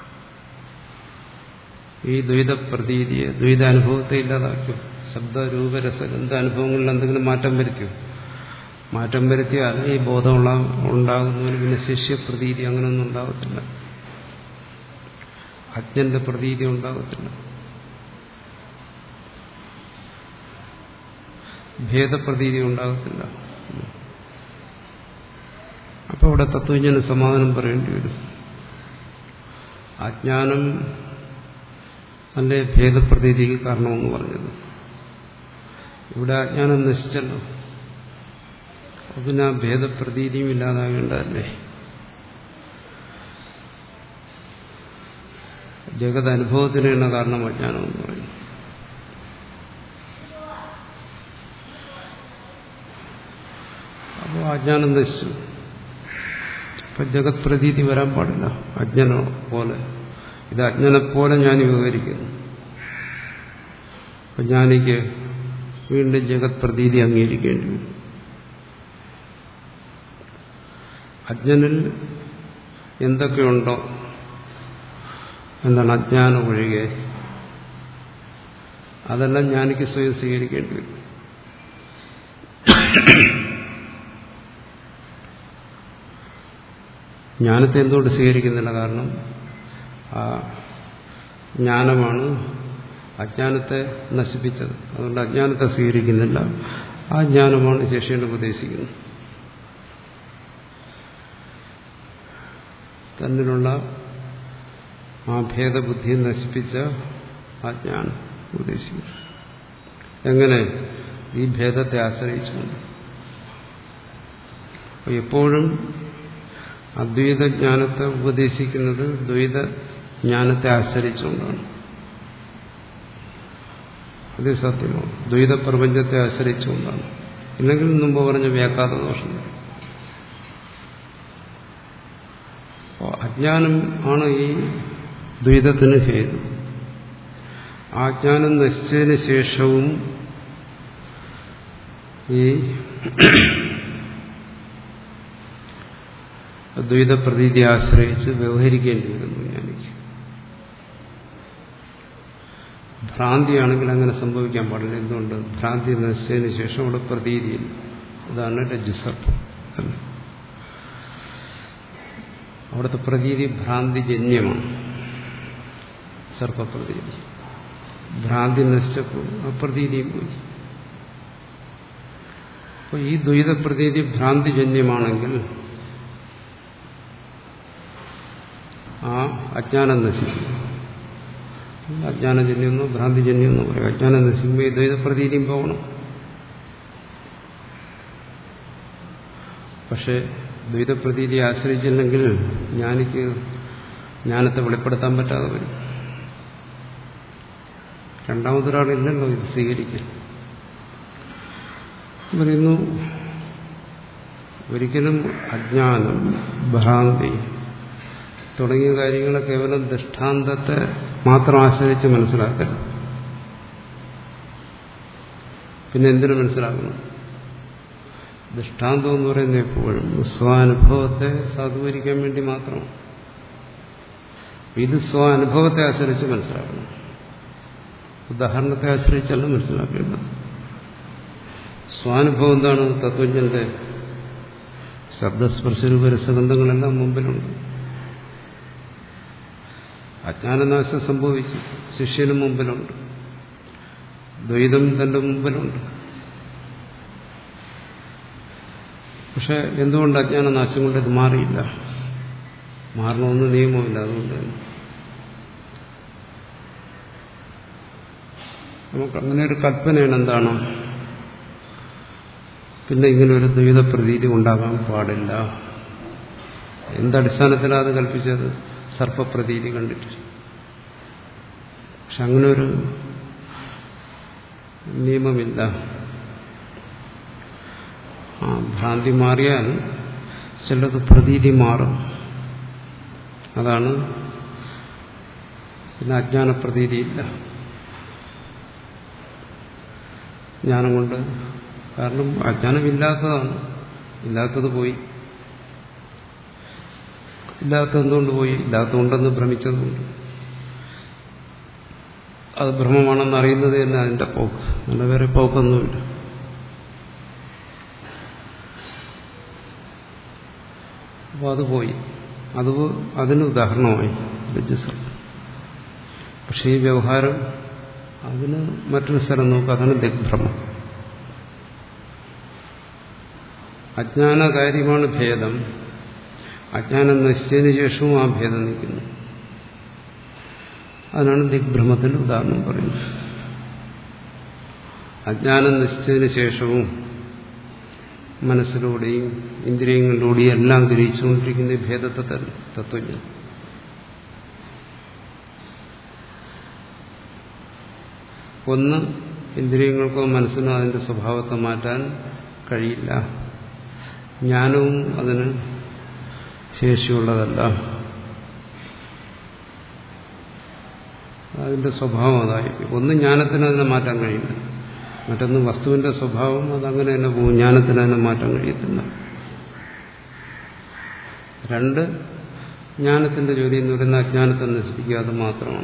ഈ ദ്വൈത പ്രതീതിയെ, ദ്വൈത അനുഭവത്തെ ഇല്ലാതാക്കും. ശബ്ദ രൂപരസഗന്ധ അനുഭവങ്ങളിൽ എന്തെങ്കിലും മാറ്റം വരുത്തിയോ? മാറ്റം വരുത്തിയാൽ ഈ ബോധം ഉണ്ടാകുന്നതിന് പിന്നെ ശിഷ്യപ്രതീതി അങ്ങനെയൊന്നും ഉണ്ടാകത്തില്ല. അജ്ഞന്റെ പ്രതീതി ഉണ്ടാകത്തില്ല. ഭേദപ്രതീതി ഉണ്ടാകത്തില്ല. അപ്പൊ അവിടെ തത്വജ്ഞാന സമാധാനം പറയേണ്ടി വരും. അജ്ഞാനം അല്ലേ ഭേദപ്രതീതിക്ക് കാരണമെന്ന് പറഞ്ഞത്. ഇവിടെ അജ്ഞാനം നശിച്ചല്ലോ, പിന്നെ ആ ഭേദപ്രതീതിയും ഇല്ലാതാകേണ്ടതല്ലേ? ജഗത് അനുഭവത്തിനാണ് കാരണം അജ്ഞാനം എന്ന് പറയുന്നത്. അപ്പോൾ അജ്ഞാനം നശിച്ചു. അപ്പൊ ജഗത് പ്രതീതി വരാൻ പാടില്ല. അജ്ഞനോ പോലെ, ഇത് അജ്ഞനെപ്പോലെ ഞാൻ വിവരിക്കുന്നു. അപ്പൊ ജ്ഞാനിക്ക് വീണ്ടും ജഗത് പ്രതീതി അംഗീകരിക്കേണ്ടി വരും. അജ്ഞനിൽ എന്തൊക്കെയുണ്ടോ, എന്താണ് അജ്ഞാനം ഒഴികെ, അതെല്ലാം ജ്ഞാനിക്ക് സ്വയം സ്വീകരിക്കേണ്ടി വരും. ജ്ഞാനത്തെ എന്തുകൊണ്ട് സ്വീകരിക്കുന്നില്ല? കാരണം ആ ജ്ഞാനമാണ് അജ്ഞാനത്തെ നശിപ്പിച്ചത്. അതുകൊണ്ട് അജ്ഞാനത്തെ സ്വീകരിക്കുന്നില്ല. ആ ജ്ഞാനമാണ് ശിഷ്യനെ ഉപദേശിക്കുന്നത്. തന്നിലുള്ള ആ ഭേദബുദ്ധിയെ നശിപ്പിച്ച ആ ജ്ഞാനം ഉപദേശിക്കുന്നു. എങ്ങനെ? ഈ ഭേദത്തെ ആശ്രയിച്ചുകൊണ്ട്. എപ്പോഴും അദ്വൈത ജ്ഞാനത്തെ ഉപദേശിക്കുന്നത് ദ്വൈത ജ്ഞാനത്തെ ആശ്രയിച്ചുകൊണ്ടാണ്. അത് സത്യമാണ്. ദ്വൈത പ്രപഞ്ചത്തെ ആശ്രയിച്ചുകൊണ്ടാണ്. ഇല്ലെങ്കിൽ മുമ്പ് പറഞ്ഞ വ്യാഘാത ദോഷം. അപ്പോൾ അജ്ഞാനം ആണ് ഈ ദ്വൈതത്തിന് ഹേതു. ആ ജ്ഞാനം നശിച്ചതിന് ശേഷവും ഈ ദ്വൈത പ്രതീതിയെ ആശ്രയിച്ച് വ്യവഹരിക്കേണ്ടി വരുന്നു ജ്ഞാനിക്ക്. ഭ്രാന്തിയാണെങ്കിൽ അങ്ങനെ സംഭവിക്കാൻ പാടില്ല. എന്തുകൊണ്ട്? ഭ്രാന്തി നശിച്ചതിന് ശേഷം അവിടെ പ്രതീതിയില്ല. അതാണ് രജ്ജുസർപ്പം. അവിടുത്തെ പ്രതീതി ഭ്രാന്തിജന്യമാണ്. സർപ്പപ്രതീതി ഭ്രാന്തി നശിച്ചപ്പോൾ ആ പ്രതീതിയും പോയി. അപ്പോൾ ഈ ദ്വൈത പ്രതീതി ഭ്രാന്തിജന്യമാണെങ്കിൽ ആ അജ്ഞാനം നശിക്കും. അജ്ഞാനജന്യെന്നോ ഭ്രാന്തിജന്യെന്നോ പറയും. അജ്ഞാനം നശിക്കുമ്പോൾ ഈ ദ്വൈത പ്രതീതിയും പോകണം. പക്ഷെ ദ്വൈത പ്രതീതിയെ ആശ്രയിച്ചില്ലെങ്കിൽ ജ്ഞാനിക്ക് ജ്ഞാനത്തെ വെളിപ്പെടുത്താൻ പറ്റാതെ വരും. രണ്ടാമതൊരാളില്ലല്ലോ ഇത് സ്വീകരിക്കാൻ. പറയുന്നു ഒരിക്കലും അജ്ഞാനം, ഭ്രാന്തി തുടങ്ങിയ കാര്യങ്ങളെ കേവലം ദൃഷ്ടാന്തത്തെ മാത്രം ആശ്രയിച്ച് മനസ്സിലാക്കരുത്. പിന്നെ എന്തിനു മനസ്സിലാക്കണം? ദൃഷ്ടാന്തം എന്ന് പറയുന്നത് എപ്പോഴും സ്വാനുഭവത്തെ സാധൂകരിക്കാൻ വേണ്ടി മാത്രമാണ്. ഇത് സ്വാനുഭവത്തെ ആശ്രയിച്ച് മനസ്സിലാക്കണം. ഉദാഹരണത്തെ ആശ്രയിച്ചല്ല മനസ്സിലാക്കേണ്ടത്. സ്വാനുഭവം എന്താണ്? തത്വജ്ഞന്റെ ശബ്ദസ്പർശരൂപ രസഗന്ധങ്ങളെല്ലാം മുമ്പിലുണ്ട്. അജ്ഞാനനാശം സംഭവിച്ചു, ശിഷ്യനും മുമ്പിലുണ്ട്. ദ്വൈതം തന്റെ മുമ്പിലുണ്ട്. പക്ഷെ എന്തുകൊണ്ട് അജ്ഞാനനാശം കൊണ്ട് ഇത് മാറിയില്ല? മാറണമെന്ന് നിയമമില്ല. അതുകൊണ്ട് നമുക്ക് അങ്ങനെ ഒരു കൽപ്പനയാണ്. എന്താണ്? പിന്നെ ഇങ്ങനെ ഒരു ദ്വൈത പ്രതീതി ഉണ്ടാകാൻ പാടില്ല. എന്തടിസ്ഥാനത്തിലാണ് അത് കൽപ്പിച്ചത്? സർപ്പപ്രതീതി കണ്ടിട്ട്. പക്ഷെ അങ്ങനൊരു നിയമമില്ല. ആ ഭ്രാന്തി മാറിയാൽ ചിലത് പ്രതീതി മാറും. അതാണ്. പിന്നെ അജ്ഞാനപ്രതീതിയില്ല. ജ്ഞാനം കൊണ്ട്, കാരണം അജ്ഞാനമില്ലാത്തതാണ്. ഇല്ലാത്തത് പോയി. ഇല്ലാത്തതെന്തുകൊണ്ട് പോയി? ഇല്ലാത്തതുകൊണ്ടെന്ന് ഭ്രമിച്ചതുകൊണ്ട്. അത് ഭ്രമമാണെന്ന് അറിയുന്നത് തന്നെ അതിന്റെ പോക്ക്. നല്ല വേറെ പോക്കൊന്നുമില്ല. അപ്പോൾ അത് പോയി. അത് അതിന് ഉദാഹരണമായി രജ്ജുസർപ്പം. പക്ഷെ ഈ വ്യവഹാരം അതിന് മറ്റൊരു സ്ഥലം നോക്കുക. അതാണ് ദിഗ്ഭ്രമം. അജ്ഞാനകാര്യമാണ് ഭേദം. അജ്ഞാനം നശിച്ചതിന് ശേഷവും ആ ഭേദം നിൽക്കുന്നു. അതിനാണ് ദിഗ്ഭ്രമത്തിന് ഉദാഹരണം പറയുന്നത്. അജ്ഞാനം നശിച്ചതിന് ശേഷവും മനസ്സിലൂടെയും ഇന്ദ്രിയങ്ങളിലൂടെയും എല്ലാം ഗ്രഹിച്ചുകൊണ്ടിരിക്കുന്ന ഭേദത്തെ തന്നെ തത്വജ്ഞാനം. ഒന്ന്, ഇന്ദ്രിയങ്ങൾക്കോ മനസ്സിനോ അതിന്റെ സ്വഭാവത്തെ മാറ്റാൻ കഴിയില്ല. ജ്ഞാനവും അതിന് ശേഷിയുള്ളതല്ല. അതിന്റെ സ്വഭാവം അതായി. ഒന്ന്, ജ്ഞാനത്തിന് അതിനെ മാറ്റാൻ കഴിയില്ല. മറ്റൊന്ന്, വസ്തുവിന്റെ സ്വഭാവം അതങ്ങനെ തന്നെ പോകും. ജ്ഞാനത്തിന് അതിനെ മാറ്റാൻ കഴിയത്തില്ല. രണ്ട്, ജ്ഞാനത്തിന്റെ ജോലി എന്ന് പറയുന്ന അജ്ഞാനത്തെ നശിപ്പിക്കുക. അത് മാത്രമാണ്.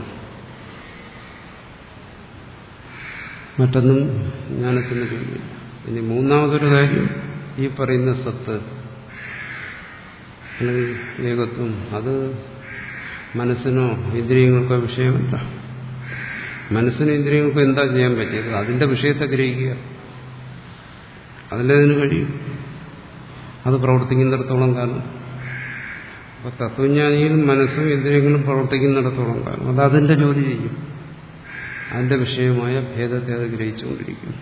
മറ്റൊന്നും ജ്ഞാനത്തിന്റെ ജോലിയില്ല. ഇനി മൂന്നാമതൊരു കാര്യം, ഈ പറയുന്ന സത്ത് അല്ലെങ്കിൽ ഏകത്വം അത് മനസ്സിനോ ഇന്ദ്രിയങ്ങൾക്കോ വിഷയമല്ല. മനസ്സിനും ഇന്ദ്രിയങ്ങൾക്കോ എന്താ ചെയ്യാൻ പറ്റിയത്? അതിന്റെ വിഷയത്തെ ഗ്രഹിക്കുക. അതിലതിന് കഴിയും. അത് പ്രവർത്തിക്കുന്നിടത്തോളം കാലം. അപ്പൊ തത്വജ്ഞാനിയിൽ മനസ്സും ഇന്ദ്രിയങ്ങളും പ്രവർത്തിക്കുന്നിടത്തോളം കാലം അത് അതിന്റെ ജോലി ചെയ്യും. അതിന്റെ വിഷയമായ ഭേദത്തെ അത് ഗ്രഹിച്ചുകൊണ്ടിരിക്കുന്നു.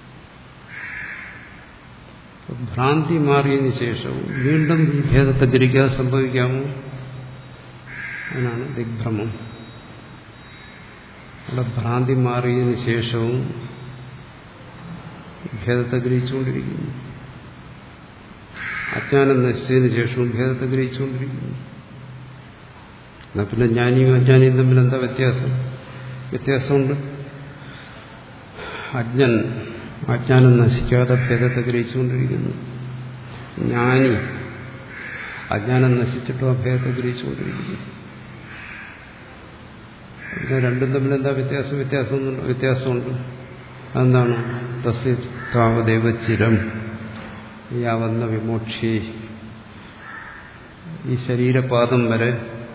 ഭ്രാന്തി മാറിയതിനു ശേഷവും വീണ്ടും ഈ ഭേദത്തെ ഗ്രഹിക്കാതെ സംഭവിക്കാമോ? അതിനാണ് ദിഗ്ഭ്രമം. അവിടെ ഭ്രാന്തി മാറിയതിനു ശേഷവും ഭേദത്തെ ഗ്രഹിച്ചുകൊണ്ടിരിക്കുന്നു. അജ്ഞാനം നശിച്ചതിന് ശേഷവും ഭേദത്തെ ഗ്രഹിച്ചുകൊണ്ടിരിക്കുന്നു. എന്നാൽ പിന്നെ ജ്ഞാനിയും അജ്ഞാനിയും തമ്മിൽ എന്താ വ്യത്യാസം? വ്യത്യാസമുണ്ട്. അജ്ഞൻ അജ്ഞാനം നശിക്കാതെ ഭേദത്തെ ഗ്രഹിച്ചുകൊണ്ടിരിക്കുന്നു. ജ്ഞാനി അജ്ഞാനം നശിച്ചിട്ടും അഭേദത്തെ ഗ്രഹിച്ചുകൊണ്ടിരിക്കുന്നു. പിന്നെ രണ്ടും തമ്മിൽ എന്താ വ്യത്യാസം? വ്യത്യാസം വ്യത്യാസമുണ്ട്. അതെന്താണ്? തസ്യ താവദേവ ചിരം യാവന്ന വിമോക്ഷി. ഈ ശരീരപാദം വരെ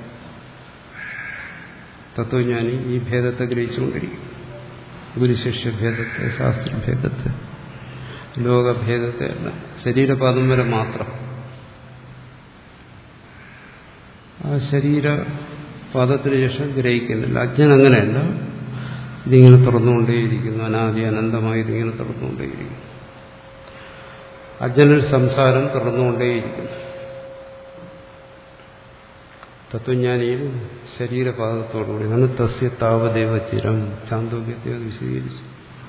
തത്വജ്ഞാനി ഈ ഭേദത്തെ ഗ്രഹിച്ചുകൊണ്ടിരിക്കും. ഗുരുശിഷ്യഭേദത്തെ, ശാസ്ത്രഭേദത്തെ, ലോകഭേദത്തെ അല്ല, ശരീരപാദം വരെ മാത്രം. ആ ശരീരപാദത്തിന് ശേഷം ഗ്രഹിക്കുന്നില്ല. അജ്ഞൻ അങ്ങനെയല്ല, ഇതിങ്ങനെ തുറന്നുകൊണ്ടേയിരിക്കുന്നു. അനാദി അനന്തമായി ഇതിങ്ങനെ തുറന്നുകൊണ്ടേയിരിക്കുന്നു. അജ്ഞനിൽ സംസാരം തുറന്നുകൊണ്ടേയിരിക്കുന്നു. തത്വജ്ഞാനിയിൽ ശരീരപാദത്തോടുകൂടി ആണ് തസ്യ താവദേവ ചിരം. ചാന്തോക്യത്തെ അത് വിശദീകരിച്ചു.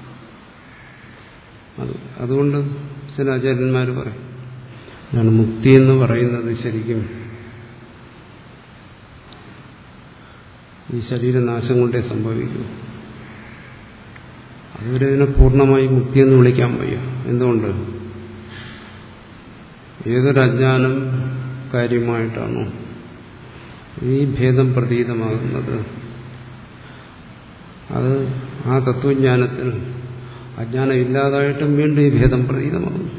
അത് അതുകൊണ്ട് ചില ആചാര്യന്മാർ പറയും, ഞാൻ മുക്തി എന്ന് പറയുന്നത് ശരിക്കും ഈ ശരീരനാശം കൊണ്ടേ സംഭവിക്കും. അതുവരെ ഇതിനെ പൂർണ്ണമായി മുക്തി എന്ന് വിളിക്കാൻ വയ്യ. എന്തുകൊണ്ട്? ഏതൊരു അജ്ഞാനം കാര്യമായിട്ടാണോ ഈ ഭേദം പ്രതീതമാകുന്നത്, അത് ആ തത്വജ്ഞാനത്തിൽ അജ്ഞാനം ഇല്ലാതായിട്ടും വീണ്ടും ഈ ഭേദം പ്രതീതമാകുന്നു.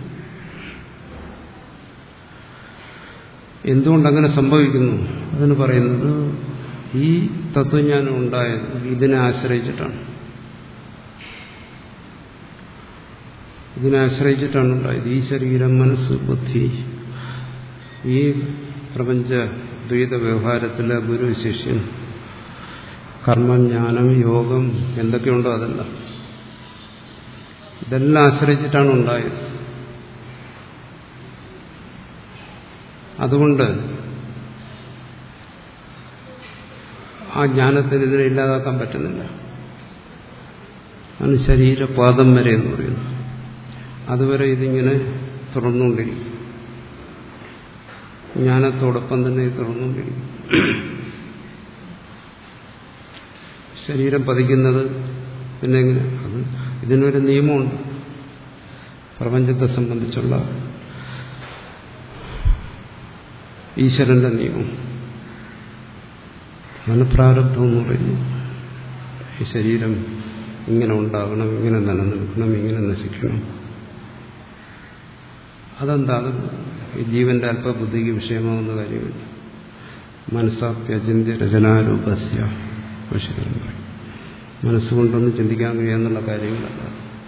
എന്തുകൊണ്ടങ്ങനെ സംഭവിക്കുന്നു? അതിന് പറയുന്നത് ഈ തത്വജ്ഞാനം ഉണ്ടായത് ഇതിനെ ആശ്രയിച്ചിട്ടാണ്. ഇതിനെ ആശ്രയിച്ചിട്ടാണ് ഉണ്ടായത്. ഈ ശരീരം, മനസ്സ്, ബുദ്ധി, ഈ പ്രപഞ്ച ദ്വൈത വ്യവഹാരത്തിലെ ഗുരു ശിഷ്യൻ, കർമ്മം, ജ്ഞാനം, യോഗം, എന്തൊക്കെയുണ്ടോ അതെല്ലാം ഇതെല്ലാം ആശ്രയിച്ചിട്ടാണ് ഉണ്ടായത്. അതുകൊണ്ട് ആ ജ്ഞാനത്തിന് ഇതിനെ ഇല്ലാതാക്കാൻ പറ്റുന്നില്ല. ആണ് ശരീരപാദം വരെ എന്ന് പറയുന്നു. അതുവരെ ഇതിങ്ങനെ തുറന്നുകൊണ്ടിരിക്കും. ജ്ഞാനത്തോടൊപ്പം തന്നെ തുറന്നുകൊണ്ടിരിക്കും. ശരീരം പതിക്കുന്നത് പിന്നെ എങ്ങനെ? അത് ഇതിനൊരു നിയമമുണ്ട്. പ്രപഞ്ചത്തെ സംബന്ധിച്ചുള്ള ഈശ്വരന്റെ നിയമം. അതാണ് പ്രാരബ്ധം എന്ന് പറയുന്നു. ഈ ശരീരം ഇങ്ങനെ ഉണ്ടാകണം, ഇങ്ങനെ നിലനിൽക്കണം, ഇങ്ങനെ നശിക്കണം. അതെന്താ? അത് ഈ ജീവന്റെ അല്പബുദ്ധിക്ക് വിഷയമാകുന്ന കാര്യമില്ല. മനസ്സാപ്യചിന്യ രചനാരൂപസ്യ വിഷയം പറയും. മനസ്സുകൊണ്ടൊന്നും ചിന്തിക്കാൻ കഴിയാന്നുള്ള കാര്യങ്ങളല്ല.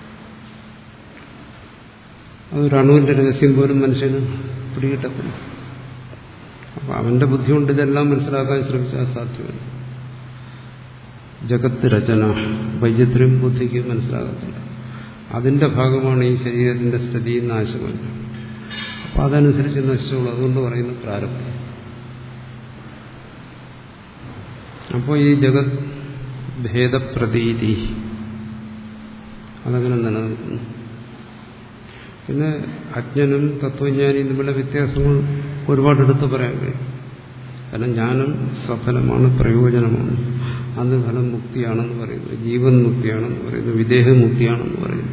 അതൊരു അണുവിന്റെ രഹസ്യം പോലും മനുഷ്യന് പിടികിട്ടത്തില്ല. അപ്പൊ അവന്റെ ബുദ്ധി കൊണ്ട് ഇതെല്ലാം മനസ്സിലാക്കാൻ ശ്രമിച്ചാൽ സാധ്യമല്ല. ജഗത്ത് രചന വൈചിത്ര്യം ബുദ്ധിക്ക് മനസ്സിലാകത്തില്ല. അതിന്റെ ഭാഗമാണ് ഈ ശരീരത്തിന്റെ സ്ഥിതി, നാശമല്ല. അപ്പൊ അതനുസരിച്ച് നശിച്ചോളൂ. അതുകൊണ്ട് പറയുന്ന പ്രാരബ്ധം. അപ്പോൾ ഈ ജഗത് ഭേദപ്രതീതി അതങ്ങനെ നിലനിൽക്കുന്നു. പിന്നെ അജ്ഞനും തത്വജ്ഞാനിയും തമ്മിലുള്ള വ്യത്യാസങ്ങൾ ഒരുപാട് എടുത്ത് പറയാൻ കഴിയും. കാരണം ജ്ഞാനം സഫലമാണ്, പ്രയോജനമാണ്. അന്ന് ഫലം മുക്തിയാണെന്ന് പറയുന്നു, ജീവൻ മുക്തിയാണെന്ന് പറയുന്നു, വിദേഹമുക്തിയാണെന്ന് പറയുന്നു.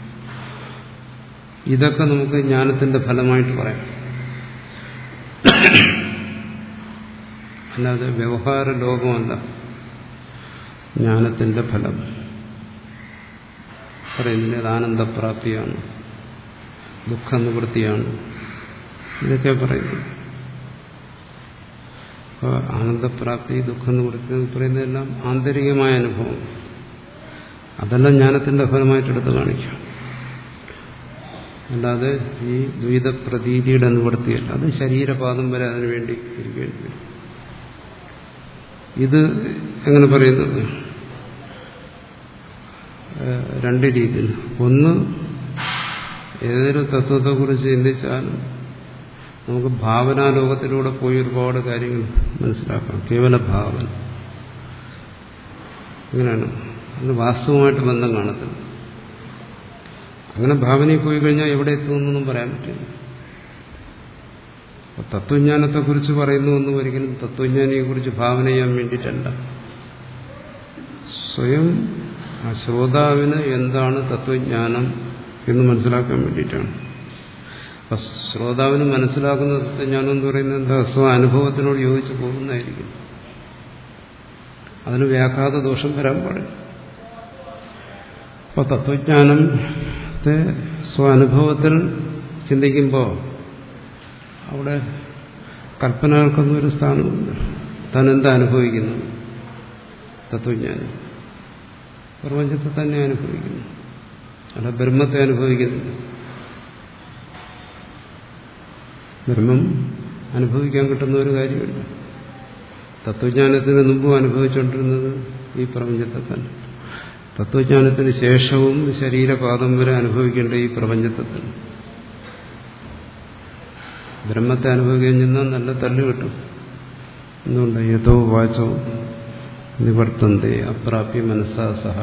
ഇതൊക്കെ നമുക്ക് ജ്ഞാനത്തിന്റെ ഫലമായിട്ട് പറയാം. അല്ലാതെ വ്യവഹാര ലോകമല്ല ജ്ഞാനത്തിന്റെ ഫലം. പറയുന്നില്ല, അത് ആനന്ദപ്രാപ്തിയാണ്, ദുഃഖനിവൃത്തിയാണ്, ഇതൊക്കെ പറയുന്നു. അപ്പോൾ ആനന്ദപ്രാപ്തി, ദുഃഖനിവൃത്തി പറയുന്നതെല്ലാം ആന്തരികമായ അനുഭവം. അതെല്ലാം ജ്ഞാനത്തിന്റെ ഫലമായിട്ട് എടുത്ത് കാണിക്കാം. അല്ലാതെ ഈ ദ്വൈതപ്രതീതിയുടെ നിവൃത്തിയല്ല. അത് ശരീരപാദം വരെ അതിനു വേണ്ടി ഇരിക്കേണ്ടി വരും. ഇത് എങ്ങനെ പറയുന്നത്? രണ്ട് രീതിയിൽ. ഒന്ന്, ഏതൊരു തത്വത്തെക്കുറിച്ച് ചിന്തിച്ചാലും നമുക്ക് ഭാവനാലോകത്തിലൂടെ പോയി ഒരുപാട് കാര്യങ്ങൾ മനസ്സിലാക്കാം. കേവല ഭാവന അങ്ങനെയാണ്. അതിന് വാസ്തവമായിട്ട് ബന്ധം കാണത്തില്ല. അങ്ങനെ ഭാവനയിൽ പോയി കഴിഞ്ഞാൽ എവിടെ എത്തുമെന്നൊന്നും പറയാൻ പറ്റില്ല. തത്വജ്ഞാനത്തെക്കുറിച്ച് പറയുന്നു എന്നും ഒരിക്കലും തത്വജ്ഞാനിയെക്കുറിച്ച് ഭാവന ചെയ്യാൻ വേണ്ടിയിട്ടല്ല. സ്വയം ആ ശ്രോതാവിന് എന്താണ് തത്വജ്ഞാനം എന്ന് മനസ്സിലാക്കാൻ വേണ്ടിയിട്ടാണ്. അപ്പൊ ശ്രോതാവിന് മനസ്സിലാക്കുന്ന തത്വജ്ഞാനം എന്ന് പറയുന്നത് എന്താ? സ്വ അനുഭവത്തിനോട് യോജിച്ച് പോകുന്നതായിരിക്കും. അതിന് വ്യാഘാത ദോഷം വരാൻ പാടില്ല. അപ്പൊ തത്വജ്ഞാനത്തെ സ്വ അനുഭവത്തിൽ ചിന്തിക്കുമ്പോൾ അവിടെ കൽപ്പനകൾക്കൊന്നും ഒരു സ്ഥാനമില്ല. താൻ എന്താ അനുഭവിക്കുന്നു? തത്വജ്ഞാനം പ്രപഞ്ചത്തെ തന്നെ അനുഭവിക്കുന്നു, അല്ല ബ്രഹ്മത്തെ അനുഭവിക്കുന്നില്ല. ബ്രഹ്മം അനുഭവിക്കാൻ കിട്ടുന്ന ഒരു കാര്യമില്ല. തത്വജ്ഞാനത്തിന് മുമ്പും അനുഭവിച്ചുകൊണ്ടിരുന്നത് ഈ പ്രപഞ്ചത്തെ തന്നെ. തത്വജ്ഞാനത്തിന് ശേഷവും ശരീരപാദം വരെ അനുഭവിക്കേണ്ട ഈ പ്രപഞ്ചത്തെ തന്നെ. ബ്രഹ്മത്തെ അനുഭവിക്കാൻ ചെന്നാൽ നല്ല തല്ല് കിട്ടും. എന്തുകൊണ്ട്? യഥോ വാചോ നിവർത്തന്തേ അപ്രാപ്യ മനസ്സാ സഹ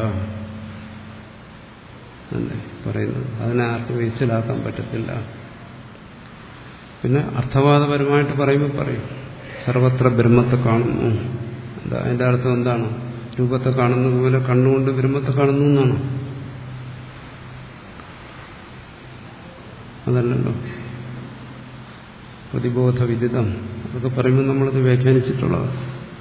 അല്ലേ പറയുന്നത്. അതിനെ ആർക്കും വെച്ചിലാക്കാൻ പറ്റത്തില്ല. പിന്നെ അർത്ഥവാദപരമായിട്ട് പറയുമ്പോൾ പറയും സർവത്ര ബ്രഹ്മത്തെ കാണുന്നു. എന്താ അതിന്റെ അർത്ഥം? എന്താണ്? രൂപത്തെ കാണുന്നത് പോലെ കണ്ണുകൊണ്ട് ബ്രഹ്മത്തെ കാണുന്നു എന്നാണ്. അതല്ലല്ലോ പ്രതിബോധ വിദിതം. അതൊക്കെ പറയുമ്പോൾ നമ്മളത് വ്യാഖ്യാനിച്ചിട്ടുള്ളത്.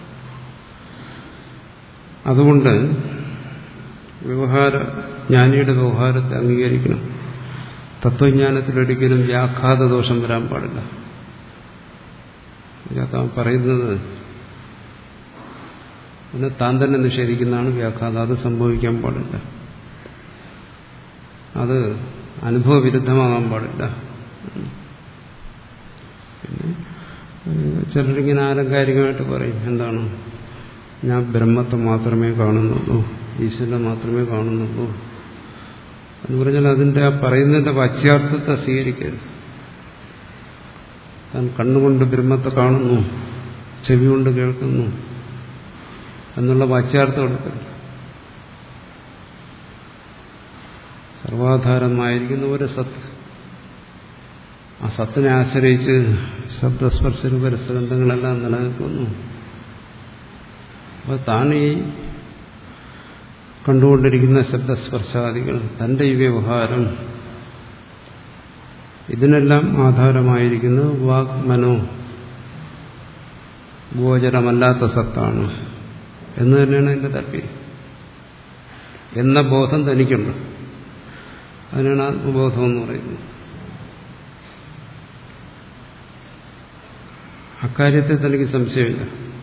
അതുകൊണ്ട് വ്യവഹാര ജ്ഞാനിയുടെ വ്യവഹാരത്തെ അംഗീകരിക്കണം. തത്വജ്ഞാനത്തിലൊരിക്കലും വ്യാഘാത ദോഷം വരാൻ പാടില്ല. താൻ പറയുന്നത് പിന്നെ താൻ തന്നെ നിഷേധിക്കുന്നതാണ് വ്യാഘാതം. അത് സംഭവിക്കാൻ പാടില്ല. അത് അനുഭവവിരുദ്ധമാകാൻ പാടില്ല. പിന്നെ ചിലരിങ്ങനെ ആലങ്കാരികമായിട്ട് പറയും, എന്താണ്, ഞാൻ ബ്രഹ്മത്തെ മാത്രമേ കാണുന്നുള്ളൂ, ഈശ്വരനെ മാത്രമേ കാണുന്നുള്ളൂ എന്ന് പറഞ്ഞാൽ അതിന്റെ ആ പറയുന്നതിന്റെ വാച്യാർത്ഥത്തെ സ്വീകരിക്കരുത്. താൻ കണ്ണുകൊണ്ട് ബ്രഹ്മത്തെ കാണുന്നു, ചെവി കൊണ്ട് കേൾക്കുന്നു എന്നുള്ള വാച്യാർത്ഥം എടുക്കരുത്. സർവാധാരമായിരിക്കുന്ന ഒരു സത്ത്, ആ സത്തിനെ ആശ്രയിച്ച് ശബ്ദസ്പർശ രൂപരസഗന്ധങ്ങളെല്ലാം നിലനിൽക്കുന്നു. അപ്പോൾ താൻ ഈ കണ്ടുകൊണ്ടിരിക്കുന്ന ശബ്ദസ്പർശാദികൾ, തന്റെ ഈ വ്യവഹാരം, ഇതിനെല്ലാം ആധാരമായിരിക്കുന്നത് വാക് മനോ ഗോചരമല്ലാത്ത സത്താണ് എന്ന് തന്നെയാണ് എന്റെ താല്പര്യം. എന്ന ബോധം തനിക്കുണ്ട്. അതിനാണ് ആത്മബോധം എന്ന് പറയുന്നത്. അക്കാര്യത്തിൽ തനിക്ക് സംശയമില്ല.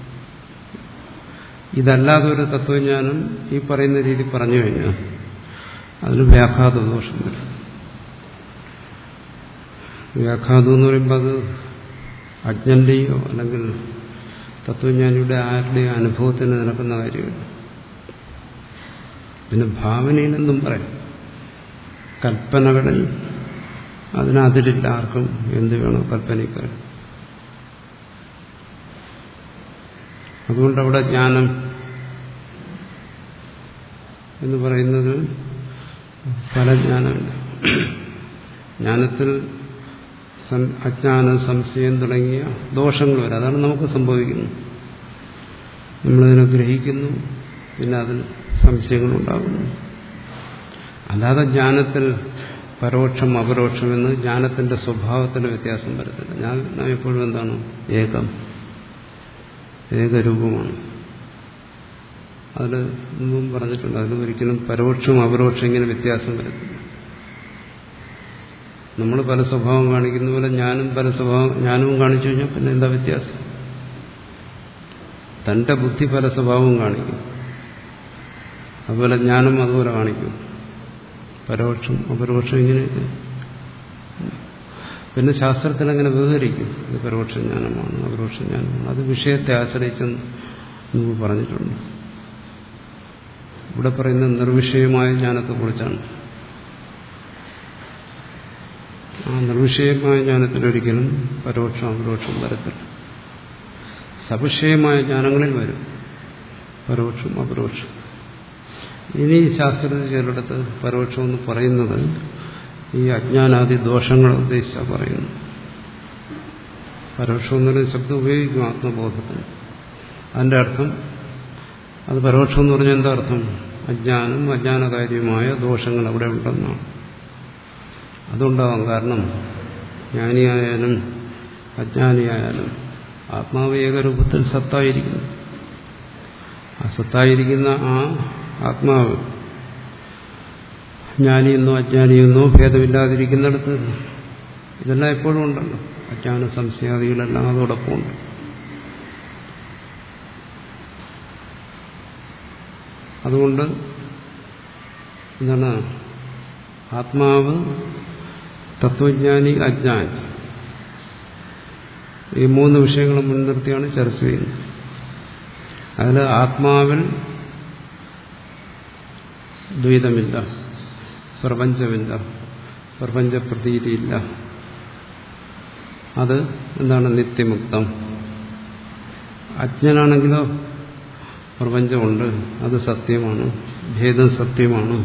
ഇതല്ലാതെ ഒരു തത്വജ്ഞാനം ഈ പറയുന്ന രീതി പറഞ്ഞു കഴിഞ്ഞാൽ അതിന് വ്യാഘാത ദോഷം വരും. വ്യാഘാതം എന്ന് പറയുമ്പോൾ അത് അജ്ഞന്റെയോ അല്ലെങ്കിൽ തത്വജ്ഞാനിയുടെ ആരുടെയോ അനുഭവത്തിന് നടക്കുന്ന കാര്യമില്ല. പിന്നെ ഭാവനയിലെന്നും പറയാം. കൽപ്പനകളിൽ അതിനതിരില്ല. ആർക്കും എന്ത് വേണോ കൽപ്പനയിൽ പറയാം. അതുകൊണ്ട് അവിടെ ജ്ഞാനം എന്ന് പറയുന്നത് പല ജ്ഞാനമില്ല. ജ്ഞാനത്തിൽ അജ്ഞാനം, സംശയം തുടങ്ങിയ ദോഷങ്ങൾ വരും. അതാണ് നമുക്ക് സംഭവിക്കുന്നത്. നമ്മളതിനെ ഗ്രഹിക്കുന്നു, പിന്നെ അതിൽ സംശയങ്ങളുണ്ടാകുന്നു. അല്ലാതെ ജ്ഞാനത്തിൽ പരോക്ഷം അപരോക്ഷം എന്ന് ജ്ഞാനത്തിന്റെ സ്വഭാവത്തിന് വ്യത്യാസം വരത്തില്ല. ഞാൻ എപ്പോഴും എന്താണ്? ഏകം, ഏകരൂപമാണ്. അതിൽ മുമ്പും പറഞ്ഞിട്ടുണ്ട്, അതിൽ ഒരിക്കലും പരോക്ഷം അപരോക്ഷം ഇങ്ങനെ വ്യത്യാസം വരത്തില്ല. നമ്മൾ പല സ്വഭാവം കാണിക്കുന്ന പോലെ ഞാനും പല സ്വഭാവം ജ്ഞാനവും കാണിച്ചു കഴിഞ്ഞാൽ പിന്നെ എന്താ വ്യത്യാസം? തന്റെ ബുദ്ധി പല സ്വഭാവവും കാണിക്കും, അതുപോലെ ജ്ഞാനം അതുപോലെ കാണിക്കും. പരോക്ഷം അപരോക്ഷം ഇങ്ങനെയൊക്കെ. പിന്നെ ശാസ്ത്രത്തിൽ അങ്ങനെ വ്യവഹരിക്കും. ഇത് പരോക്ഷ ജ്ഞാനമാണ്, അപരോക്ഷ ജ്ഞാനമാണ്. അത് വിഷയത്തെ ആശ്രയിച്ചെന്ന് നമുക്ക് പറഞ്ഞിട്ടുണ്ട്. ഇവിടെ പറയുന്ന നിർവിഷയമായ ജ്ഞാനത്തെക്കുറിച്ചാണ്. ആ നിർവിഷയമായ ജ്ഞാനത്തിലൊരിക്കലും പരോക്ഷം അപരോക്ഷം വരത്തില്ല. സവിഷയമായ ജ്ഞാനങ്ങളിൽ വരും പരോക്ഷം അപരോക്ഷം. ഇനി ശാസ്ത്രത്തിൽ ചിലയിടത്ത് പരോക്ഷം എന്ന് പറയുന്നത് ഈ അജ്ഞാനാദി ദോഷങ്ങളെ ഉദ്ദേശിച്ചാണ് പറയുന്നത്. പരോക്ഷം എന്നൊരു ശബ്ദം ഉപയോഗിക്കും ആത്മബോധത്തിന്. അതിന്റെ അർത്ഥം, അത് പരോക്ഷം എന്ന് പറഞ്ഞാൽ എന്താ അർത്ഥം? അജ്ഞാനം, അജ്ഞാനകാര്യമായ ദോഷങ്ങൾ അവിടെ ഉണ്ടെന്നാണ്. അതുണ്ടാവാം. കാരണം ജ്ഞാനിയായാലും അജ്ഞാനിയായാലും ആത്മാവ് ഏകരൂപത്തിൽ സത്തായിരിക്കുന്നു. ആ സത്തായിരിക്കുന്ന ആ ആത്മാവ് ജ്ഞാനിയെന്നോ അജ്ഞാനിയെന്നോ ഭേദമില്ലാതിരിക്കുന്നിടത്ത് ഇതെല്ലാം എപ്പോഴും ഉണ്ടല്ലോ. അജ്ഞാന സംശയാദികളെല്ലാം അതോടൊപ്പം ഉണ്ട്. അതുകൊണ്ട് എന്താണ് ആത്മാവ്, തത്വജ്ഞാനി, അജ്ഞാനി, ഈ മൂന്ന് വിഷയങ്ങൾ മുൻനിർത്തിയാണ് ചർച്ച ചെയ്യുന്നത്. അതിൽ ആത്മാവിൽ ദ്വൈതമില്ല, പ്രപഞ്ചമില്ല, പ്രപഞ്ചപ്രതീതിയില്ല. അത് എന്താണ് നിത്യമുക്തം. അജ്ഞനാണെങ്കിലോ പ്രപഞ്ചമുണ്ട്, അത് സത്യമാണ്, ഭേദം സത്യമാണ്.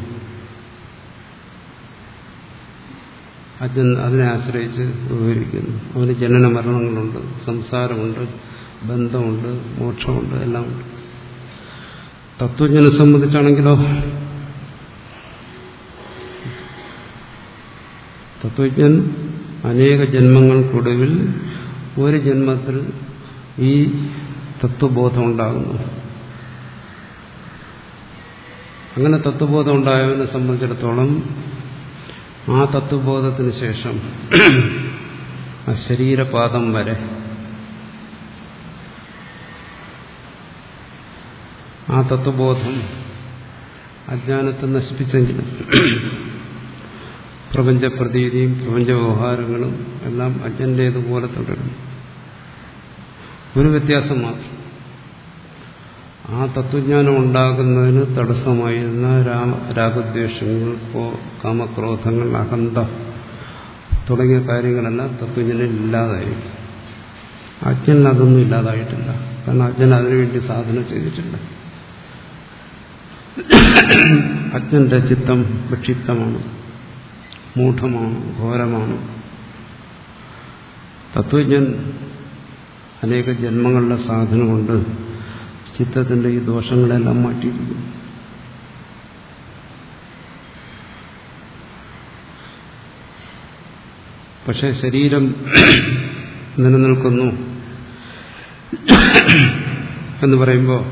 അജ്ഞൻ അതിനെ ആശ്രയിച്ച് വിവരിക്കുന്നു. അവന് ജനന മരണങ്ങളുണ്ട്, സംസാരമുണ്ട്, ബന്ധമുണ്ട്, മോക്ഷമുണ്ട്, എല്ലാം ഉണ്ട്. തത്വജ്ഞനെ സംബന്ധിച്ചാണെങ്കിലോ തത്വജ്ഞൻ അനേക ജന്മങ്ങൾക്കൊടുവിൽ ഒരു ജന്മത്തിൽ ഈ തത്വബോധം ഉണ്ടാകുന്നു. അങ്ങനെ തത്വബോധം ഉണ്ടായവനെ സംബന്ധിച്ചിടത്തോളം ആ തത്വബോധത്തിന് ശേഷം ആ ശരീരപാദം വരെ ആ തത്വബോധം അജ്ഞാനത്തെ നശിപ്പിച്ചെങ്കിലും പ്രപഞ്ചപ്രതീതിയും പ്രപഞ്ച വ്യവഹാരങ്ങളും എല്ലാം അജ്ഞന്റേതുപോലെ തുടരുന്നു. ഒരു വ്യത്യാസം മാത്രം, ആ തത്വജ്ഞാനം ഉണ്ടാകുന്നതിന് തടസ്സമായിരുന്ന രാഗദ്വേഷങ്ങൾ, കാമക്രോധങ്ങൾ, അഹന്ത തുടങ്ങിയ കാര്യങ്ങളെല്ലാം തത്വജ്ഞനിൽ ഇല്ലാതായി. അജ്ഞൻ അതൊന്നും ഇല്ലാതായിട്ടില്ല. കാരണം അജ്ഞൻ അതിനുവേണ്ടി സാധന ചെയ്തിട്ടില്ല. അജ്ഞന്റെ ചിത്തം വിക്ഷിപ്തമാണ്, മൂഢമാണ്, ഘോരമാണ്. തത്വജ്ഞൻ അനേക ജന്മങ്ങളുടെ സാധന കൊണ്ട് ചിത്തത്തിന്റെ ഈ ദോഷങ്ങളെല്ലാം മാറ്റിയിരിക്കുന്നു. പക്ഷെ ശരീരം നിലനിൽക്കുന്നു എന്ന് പറയുമ്പോൾ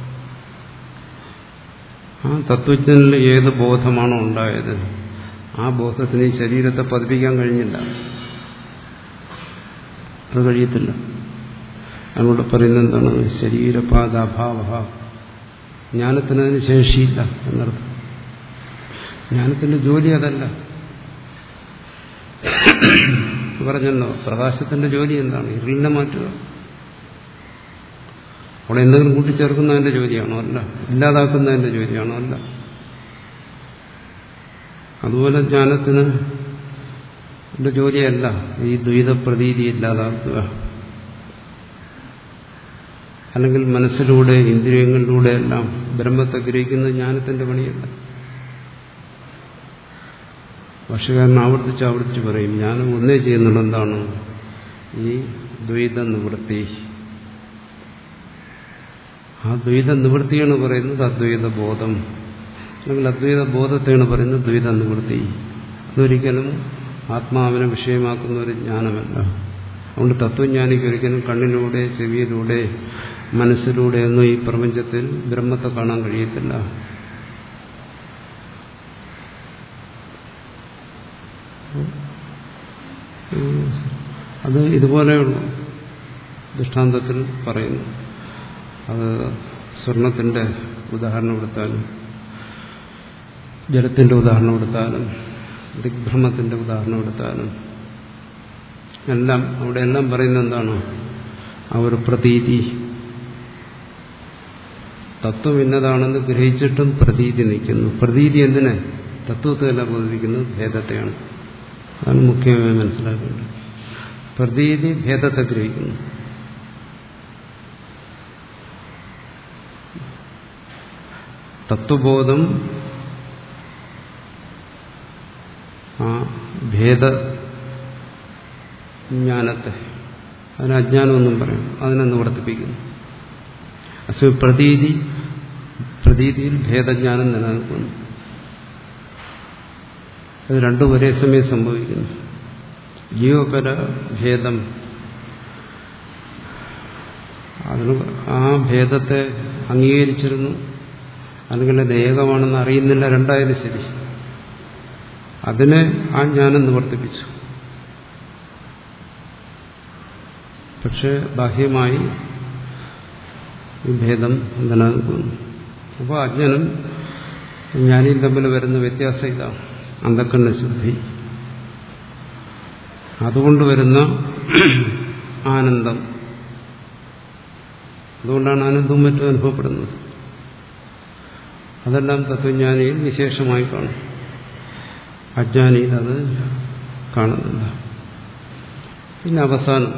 ആ തത്വജ്ഞനിൽ ഏത് ബോധമാണോ ഉണ്ടായത് ആ ബോധത്തിന് ഈ ശരീരത്തെ പതിപ്പിക്കാൻ കഴിഞ്ഞില്ല. അത് കഴിയത്തില്ല. അതിനോട് പറയുന്നത് എന്താണ്? ശരീരപാദാഭാവ. ജ്ഞാനത്തിനതിന് ശേഷിയില്ല എന്നർത്ഥം. ജ്ഞാനത്തിന്റെ ജോലി അതല്ല. പറഞ്ഞല്ലോ, പ്രകാശത്തിന്റെ ജോലി എന്താണ്? ഇരുളിനെ മാറ്റുക. അവിടെ എന്തെങ്കിലും കൂട്ടിച്ചേർക്കുന്നതിന്റെ ജോലിയാണോ? അല്ല. ഇല്ലാതാക്കുന്നതിന്റെ ജോലിയാണോ? അല്ല. അതുപോലെ ജ്ഞാനത്തിന് ജോലിയല്ല ഈ ദ്വൈതപ്രതീതി ഇല്ലാതാക്കുക, അല്ലെങ്കിൽ മനസ്സിലൂടെ ഇന്ദ്രിയങ്ങളിലൂടെ എല്ലാം ബ്രഹ്മത്തെ ഗ്രഹിക്കുന്നത് ജ്ഞാനത്തിന്റെ പണിയല്ല. ഭാഷ്യകാരൻ ആവർത്തിച്ച് ആവർത്തിച്ച് പറയും, ജ്ഞാനം ഒന്നേ ചെയ്യുന്നുണ്ട്. എന്താണ്? ഈ ദ്വൈത നിവൃത്തി. ആ ദ്വൈത നിവൃത്തിയാണ് പറയുന്നത് അദ്വൈത ബോധം, അല്ലെങ്കിൽ അദ്വൈത ബോധത്തെയാണ് പറയുന്നത് ദ്വൈത നിവൃത്തി. അതൊരിക്കലും ആത്മാവിനെ വിഷയമാക്കുന്ന ഒരു ജ്ഞാനമല്ല. അതുകൊണ്ട് തത്വജ്ഞാനിക്ക് ഒരിക്കലും കണ്ണിലൂടെ, ചെവിയിലൂടെ, മനസ്സിലൂടെ ഒന്നും ഈ പ്രപഞ്ചത്തിൽ ബ്രഹ്മത്തെ കാണാൻ കഴിയത്തില്ല. അത് ഇതുപോലെയുള്ള ദൃഷ്ടാന്തത്തിൽ പറയുന്നു. അത് സ്വർണത്തിന്റെ ഉദാഹരണം എടുത്താലും, ജലത്തിന്റെ ഉദാഹരണം എടുത്താലും, ദിഗ്ഭ്രമത്തിന്റെ ഉദാഹരണം എടുത്താലും എല്ലാം അവിടെ എല്ലാം പറയുന്നത് എന്താണ്? ആ ഒരു പ്രതീതി. തത്വം ഇന്നതാണെന്ന് ഗ്രഹിച്ചിട്ടും പ്രതീതി നിൽക്കുന്നു. പ്രതീതി എന്തിനെ? തത്വത്തെയല്ല ബോധിപ്പിക്കുന്നത്, ഭേദത്തെയാണ്. അതാണ് മുഖ്യമായി മനസ്സിലാക്കേണ്ടത്. പ്രതീതി ഭേദത്തെ ഗ്രഹിക്കുന്നു. തത്വബോധം ആ ഭേദജ്ഞാനത്തെ, അതിന് അജ്ഞാനമൊന്നും പറയും, അതിനെ നിവർത്തിപ്പിക്കുന്നു. അസു പ്രതീതി പ്രതീതിയിൽ ഭേദജ്ഞാനം നിലനിൽക്കുന്നു. അത് രണ്ടും ഒരേ സമയം സംഭവിക്കുന്നു. ജീവപര ഭേദം, അതിന് ആ ഭേദത്തെ അംഗീകരിച്ചിരുന്നു, അല്ലെങ്കിൽ അത് ഏകമാണെന്ന് അറിയുന്നില്ല, രണ്ടായാലും ശരി, അതിനെ ആ ജ്ഞാനം നിവർത്തിപ്പിച്ചു. പക്ഷെ ബാഹ്യമായി ഈ ഭേദം നിലനിൽക്കുന്നു. അപ്പോൾ അജ്ഞനും ജ്ഞാനിയും തമ്മിൽ വരുന്ന വ്യത്യാസം ഇതാണ്, അന്ധക്കണ്ണ ശുദ്ധി. അതുകൊണ്ട് വരുന്ന ആനന്ദം, അതുകൊണ്ടാണ് ആനന്ദവും മറ്റും അനുഭവപ്പെടുന്നത്. അതെല്ലാം തത്വജ്ഞാനിയിൽ വിശേഷമായി കാണും, അജ്ഞാനിയിൽ അത് കാണുന്നില്ല. പിന്നെ അവസാനം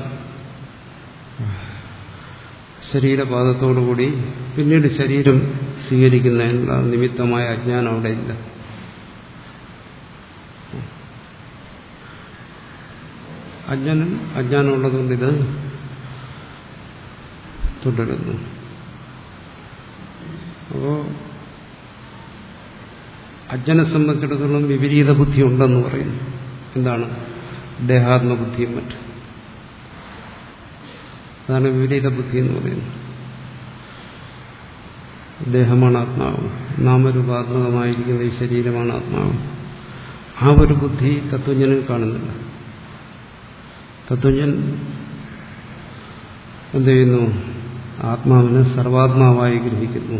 ശരീരപാദത്തോടുകൂടി പിന്നീട് ശരീരം സ്വീകരിക്കുന്നതിനുള്ള നിമിത്തമായ അജ്ഞാനം അവിടെ ഇല്ല. അജ്ഞാനം അജ്ഞാനമുള്ളതുകൊണ്ട് ഇത് തുടരുന്നു. അപ്പോ അജ്ഞനെ സംബന്ധിച്ചിടത്തോളം വിപരീത ബുദ്ധി ഉണ്ടെന്ന് പറയുന്നു. എന്താണ്? ദേഹാത്മബുദ്ധിയും മറ്റും. അതാണ് വിപരീത ബുദ്ധി എന്ന് പറയുന്നത്. ദേഹമാണ് ആത്മാവ്, നാമരൂപാത്മകമായിരിക്കുന്ന ഈ ശരീരമാണ് ആത്മാവ്. ആ ഒരു ബുദ്ധി തത്വജ്ഞനിൽ കാണുന്നില്ല. തത്വജ്ഞൻ എന്ത് ചെയ്യുന്നു? ആത്മാവിനെ സർവാത്മാവായി ഗ്രഹിക്കുന്നു,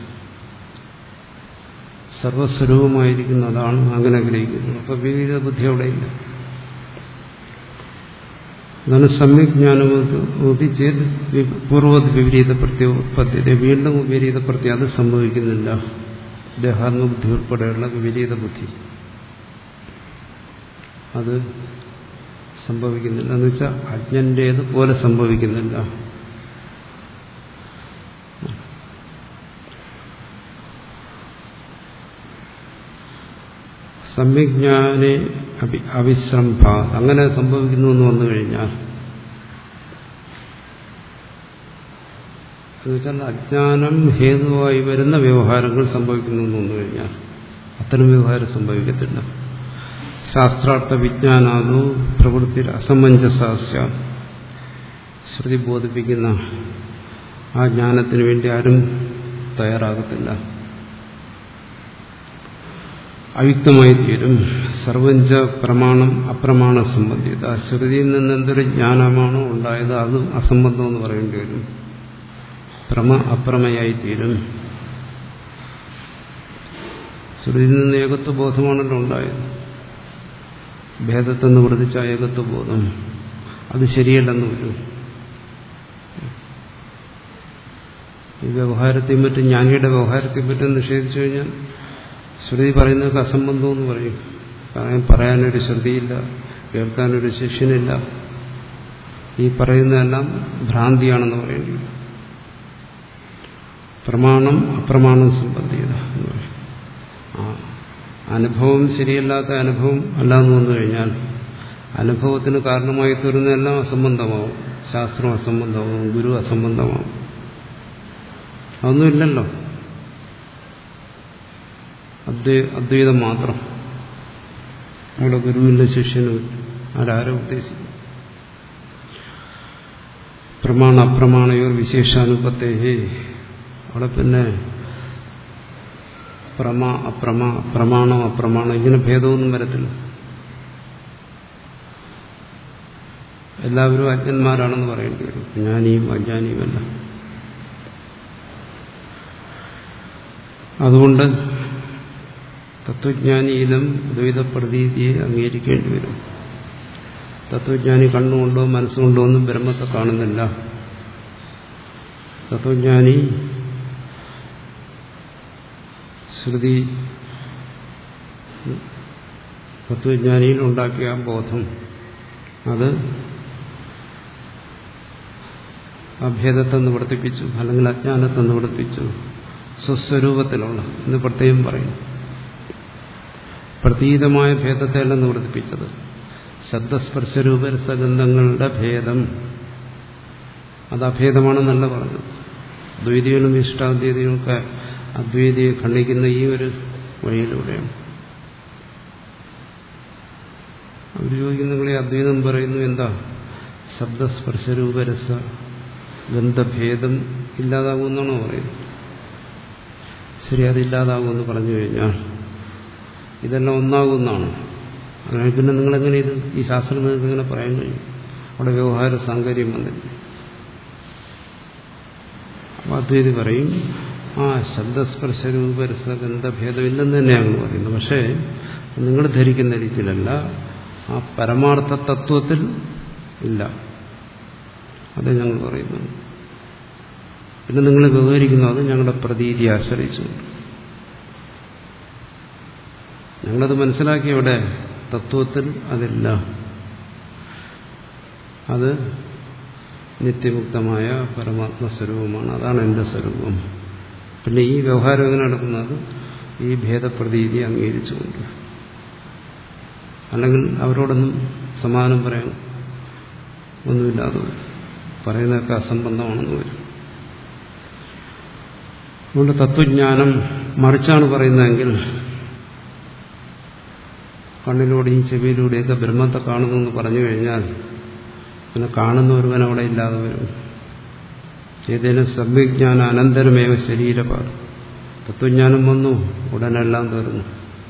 സർവസ്വരൂപമായിരിക്കുന്ന അതാണ്, അങ്ങനെ ഗ്രഹിക്കുന്നു. അപ്പൊ വിപരീത ബുദ്ധി അവിടെയില്ല. അതാണ് സമ്യജ്ഞാനമൊപ്പി ചെയ്ത് പൂർവ്വത് വിപരീത പ്രത്യുത്പത്തി, വീണ്ടും വിപരീത പ്രത്യ അത് സംഭവിക്കുന്നില്ല. ദേഹാത്മബുദ്ധി ഉൾപ്പെടെയുള്ള വിപരീത ബുദ്ധി അത് സംഭവിക്കുന്നില്ല. എന്ന് വെച്ചാൽ അജ്ഞന്റേത് പോലെ സംഭവിക്കുന്നില്ല. സമ്യജ്ഞാനെ അവിശ്രംഭ, അങ്ങനെ സംഭവിക്കുന്നു എന്ന് വന്നു കഴിഞ്ഞാൽ, എന്നുവെച്ചാൽ അജ്ഞാനം ഹേതുവായി വരുന്ന വ്യവഹാരങ്ങൾ സംഭവിക്കുന്നു എന്ന് വന്നു കഴിഞ്ഞാൽ അത്തരം വ്യവഹാരം സംഭവിക്കത്തില്ല. ശാസ്ത്രാർത്ഥ വിജ്ഞാനാദോ പ്രവൃത്തി അസമഞ്ജസാസ്യ, ശ്രുതി ബോധിപ്പിക്കുന്ന ആ ജ്ഞാനത്തിന് വേണ്ടി ആരും തയ്യാറാകത്തില്ല, അയുക്തമായി തീരും. സർവഞ്ച പ്രമാണം അപ്രമാണ സംബന്ധിത, ശ്രുതിയിൽ നിന്ന് എന്തൊരു ജ്ഞാനമാണോ ഉണ്ടായത് അതും അസംബന്ധം എന്ന് പറയേണ്ടി വരും. പ്രമ അപ്രമയായി തീരും. ശ്രുതിയിൽ നിന്ന് ഏകത്വബോധമാണല്ലോ ഉണ്ടായത്. ഭേദത്തെ നിവർത്തിച്ച ഏകത്വബോധം അത് ശരിയല്ലെന്ന് വരും. ഈ വ്യവഹാരത്തെയും പറ്റും ജ്ഞാനിയുടെ വ്യവഹാരത്തെയും പറ്റും നിഷേധിച്ചു കഴിഞ്ഞാൽ ശ്രുതി പറയുന്നതൊക്കെ അസംബന്ധമെന്ന് പറയും. കാരണം പറയാനൊരു ശ്രുതിയില്ല, കേൾക്കാനൊരു ശിഷ്യനില്ല, ഈ പറയുന്നതെല്ലാം ഭ്രാന്തിയാണെന്ന് പറയേണ്ടി വരും. പ്രമാണം അപ്രമാണം സംബന്ധിത എന്ന് പറയും. ആ അനുഭവം ശരിയല്ലാത്ത അനുഭവം അല്ലാന്ന് വന്നു കഴിഞ്ഞാൽ അനുഭവത്തിന് കാരണമായി തീരുന്നതെല്ലാം അസംബന്ധമാവും. ശാസ്ത്രം അസംബന്ധമാവും, ഗുരു അസംബന്ധമാവും. അതൊന്നുമില്ലല്ലോ, അദ്വൈതം മാത്രം. അവിടെ ഗുരുവിന്റെ ശിഷ്യനും ആരാരും ഉദ്ദേശിക്കും. പ്രമാണ അപ്രമാണയോർ വിശേഷാനുപത്തേഹേ, അവിടെ പിന്നെ പ്രമ അപ്രമ പ്രമാണം അപ്രമാണം ഇങ്ങനെ ഭേദമൊന്നും വരത്തില്ല. എല്ലാവരും അജ്ഞന്മാരാണെന്ന് പറയേണ്ടി വരും, ജ്ഞാനിയും അജ്ഞാനിയുമല്ല. അതുകൊണ്ട് തത്വജ്ഞാനിയിലും ദ്വൈത പ്രതീതിയെ അംഗീകരിക്കേണ്ടി വരും. തത്വജ്ഞാനി കണ്ണുകൊണ്ടോ മനസ്സുകൊണ്ടോ ഒന്നും ബ്രഹ്മത്തെ കാണുന്നില്ല. തത്വജ്ഞാനി ശ്രുതി തത്വജ്ഞാനിയിൽ ഉണ്ടാക്കിയ ബോധം അത് അഭേദത്തെ നിവർത്തിപ്പിച്ചു, അല്ലെങ്കിൽ അജ്ഞാനത്തെ നിവർത്തിപ്പിച്ചു. സ്വസ്വരൂപത്തിലുള്ള എന്ന് പ്രത്യേകം പറയും. പ്രതീതമായ ഭേദത്തെയല്ല നിവർത്തിപ്പിച്ചത്. ശബ്ദസ്പർശരൂപ രസഗന്ധങ്ങളുടെ ഭേദം അത് അഭേദമാണെന്നല്ല പറഞ്ഞത്. ദ്വൈതികളും ഇഷ്ടാദ്വൈതികളൊക്കെ അദ്വൈതിയെ ഖണ്ഡിക്കുന്ന ഈ ഒരു വഴിയിലൂടെയാണ്. അവർ ചോദിക്കുന്ന നിങ്ങൾ ഈ അദ്വൈതം പറയുന്നു എന്താ ശബ്ദസ്പർശരൂപരസ ഗന്ധഭേദം ഇല്ലാതാകുമെന്നാണോ പറയുന്നത്? ശരി, അതില്ലാതാകുമെന്ന് പറഞ്ഞു കഴിഞ്ഞാൽ ഇതെല്ലാം ഒന്നാകുമെന്നാണ്. അങ്ങനെ പിന്നെ നിങ്ങളെങ്ങനെ ഇത് ഈ ശാസ്ത്രം നിങ്ങൾക്ക് ഇങ്ങനെ പറയാൻ കഴിയും? അവിടെ വ്യവഹാര സാങ്കര്യം വന്നില്ല. അപ്പോൾ അദ്വൈതി പറയും ആ ശബ്ദസ്പർശരൂപരസ ഗന്ധഭേദം ഇല്ലെന്ന് തന്നെയാണ് പറയുന്നത്. പക്ഷേ നിങ്ങൾ ധരിക്കുന്ന രീതിയിലല്ല, ആ പരമാർത്ഥ തത്വത്തിൽ ഇല്ല. അത് ഞങ്ങൾ പറയുന്നു. പിന്നെ നിങ്ങൾ വ്യവഹരിക്കുന്നു അത് ഞങ്ങളുടെ പ്രതീതി ആശ്രയിച്ചു. ഞങ്ങളത് മനസ്സിലാക്കി ഇവിടെ തത്വത്തിൽ അതില്ല. അത് നിത്യമുക്തമായ പരമാത്മസ്വരൂപമാണ്. അതാണ് എൻ്റെ സ്വരൂപം. പിന്നെ ഈ വ്യവഹാരം എങ്ങനെ നടക്കുന്നത്? ഈ ഭേദപ്രതീതി അംഗീകരിച്ചുകൊണ്ട്. അല്ലെങ്കിൽ അവരോടൊന്നും സമാനം പറയാൻ ഒന്നുമില്ലാതെ വരും. പറയുന്നതൊക്കെ അസംബന്ധമാണെന്ന് വരും. അതുകൊണ്ട് തത്വജ്ഞാനം മറിച്ചാണ് പറയുന്നതെങ്കിൽ കണ്ണിലൂടെയും ചെവിയിലൂടെയൊക്കെ ബ്രഹ്മത്തെ കാണുന്നു എന്ന് പറഞ്ഞു കഴിഞ്ഞാൽ പിന്നെ കാണുന്ന ഒരുവൻ അവിടെ ഇല്ലാതെ വരും. ഏതേനും സമ്യജ്ഞാന അനന്തരമേവ ശരീരപാട്. തത്വജ്ഞാനം വന്നു ഉടനെല്ലാം തീർന്നു.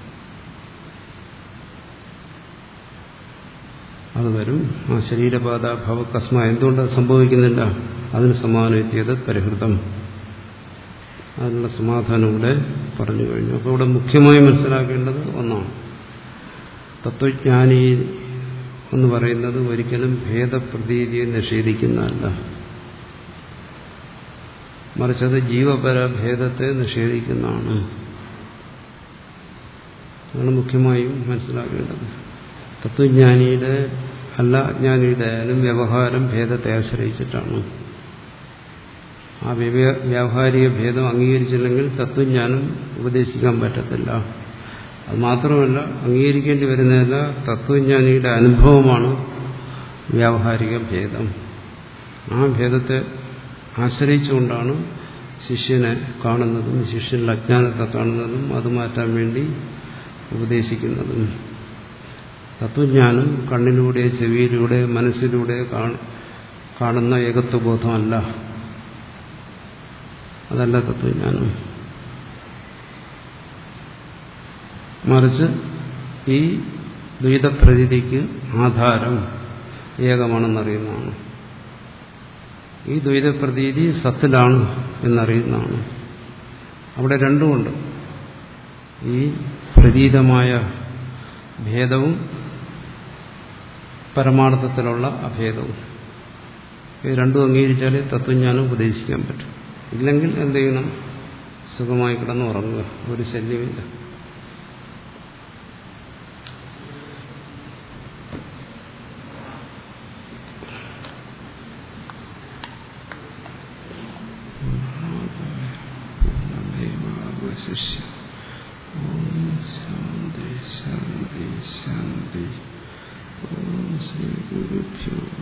അത് വരും. ആ ശരീരപാത ഭവകസ്മ എന്തുകൊണ്ട് സംഭവിക്കുന്നില്ല? അതിന് സമാനം എത്തിയത് പരിഹൃതം. അതിനുള്ള സമാധാനം ഇവിടെ പറഞ്ഞു കഴിഞ്ഞു. അപ്പോൾ ഇവിടെ മുഖ്യമായി മനസ്സിലാക്കേണ്ടത് ഒന്നാണ്, തത്വജ്ഞാനി എന്ന് പറയുന്നത് ഒരിക്കലും ഭേദപ്രതീതിയെ നിഷേധിക്കുന്നതല്ല, മറിച്ചത് ജീവപരഭേദത്തെ നിഷേധിക്കുന്നതാണ്. അതാണ് മുഖ്യമായും മനസ്സിലാക്കേണ്ടത്. തത്വജ്ഞാനിയുടെ അല്ല അജ്ഞാനിയുടെ ആയാലും വ്യവഹാരം ഭേദത്തെ ആശ്രയിച്ചിട്ടാണ്. ആ വ്യാവഹാരിക ഭേദം അംഗീകരിച്ചില്ലെങ്കിൽ തത്വജ്ഞാനം ഉപദേശിക്കാൻ പറ്റത്തില്ല. അത് മാത്രമല്ല, അംഗീകരിക്കേണ്ടി വരുന്നതല്ല, തത്വജ്ഞാനിയുടെ അനുഭവമാണ് വ്യാവഹാരിക ഭേദം. ആ ഭേദത്തെ ആശ്രയിച്ചുകൊണ്ടാണ് ശിഷ്യനെ കാണുന്നതും ശിഷ്യനിൽ അജ്ഞാനത്തെ കാണുന്നതും അത് മാറ്റാൻ വേണ്ടി ഉപദേശിക്കുന്നതും. തത്വജ്ഞാനം കണ്ണിലൂടെ ചെവിയിലൂടെ മനസ്സിലൂടെ കാണുന്ന ഏകത്വബോധമല്ല. അതല്ല തത്വജ്ഞാനം. മറിച്ച് ഈ ദ്വൈതപ്രതീതിക്ക് ആധാരം ഏകമാണെന്നറിയുന്നതാണ്. ഈ ദ്വൈതപ്രതീതി സത്തിലാണ് എന്നറിയുന്നതാണ്. അവിടെ രണ്ടുമുണ്ട്. ഈ പ്രതീതമായ ഭേദവും പരമാർത്ഥത്തിലുള്ള അഭേദവും. ഇത് രണ്ടും അംഗീകരിച്ചാലേ തത്വജ്ഞാനം ഉപദേശിക്കാൻ പറ്റും. ഇല്ലെങ്കിൽ എന്ത് ചെയ്യണം? സുഖമായി കിടന്ന് ഉറങ്ങുക, ഒരു ശല്യമില്ല. ശാന്തി ശാന്തി ശാന്തി. ഓം ശ്രീ ഗുരുഭ്യോ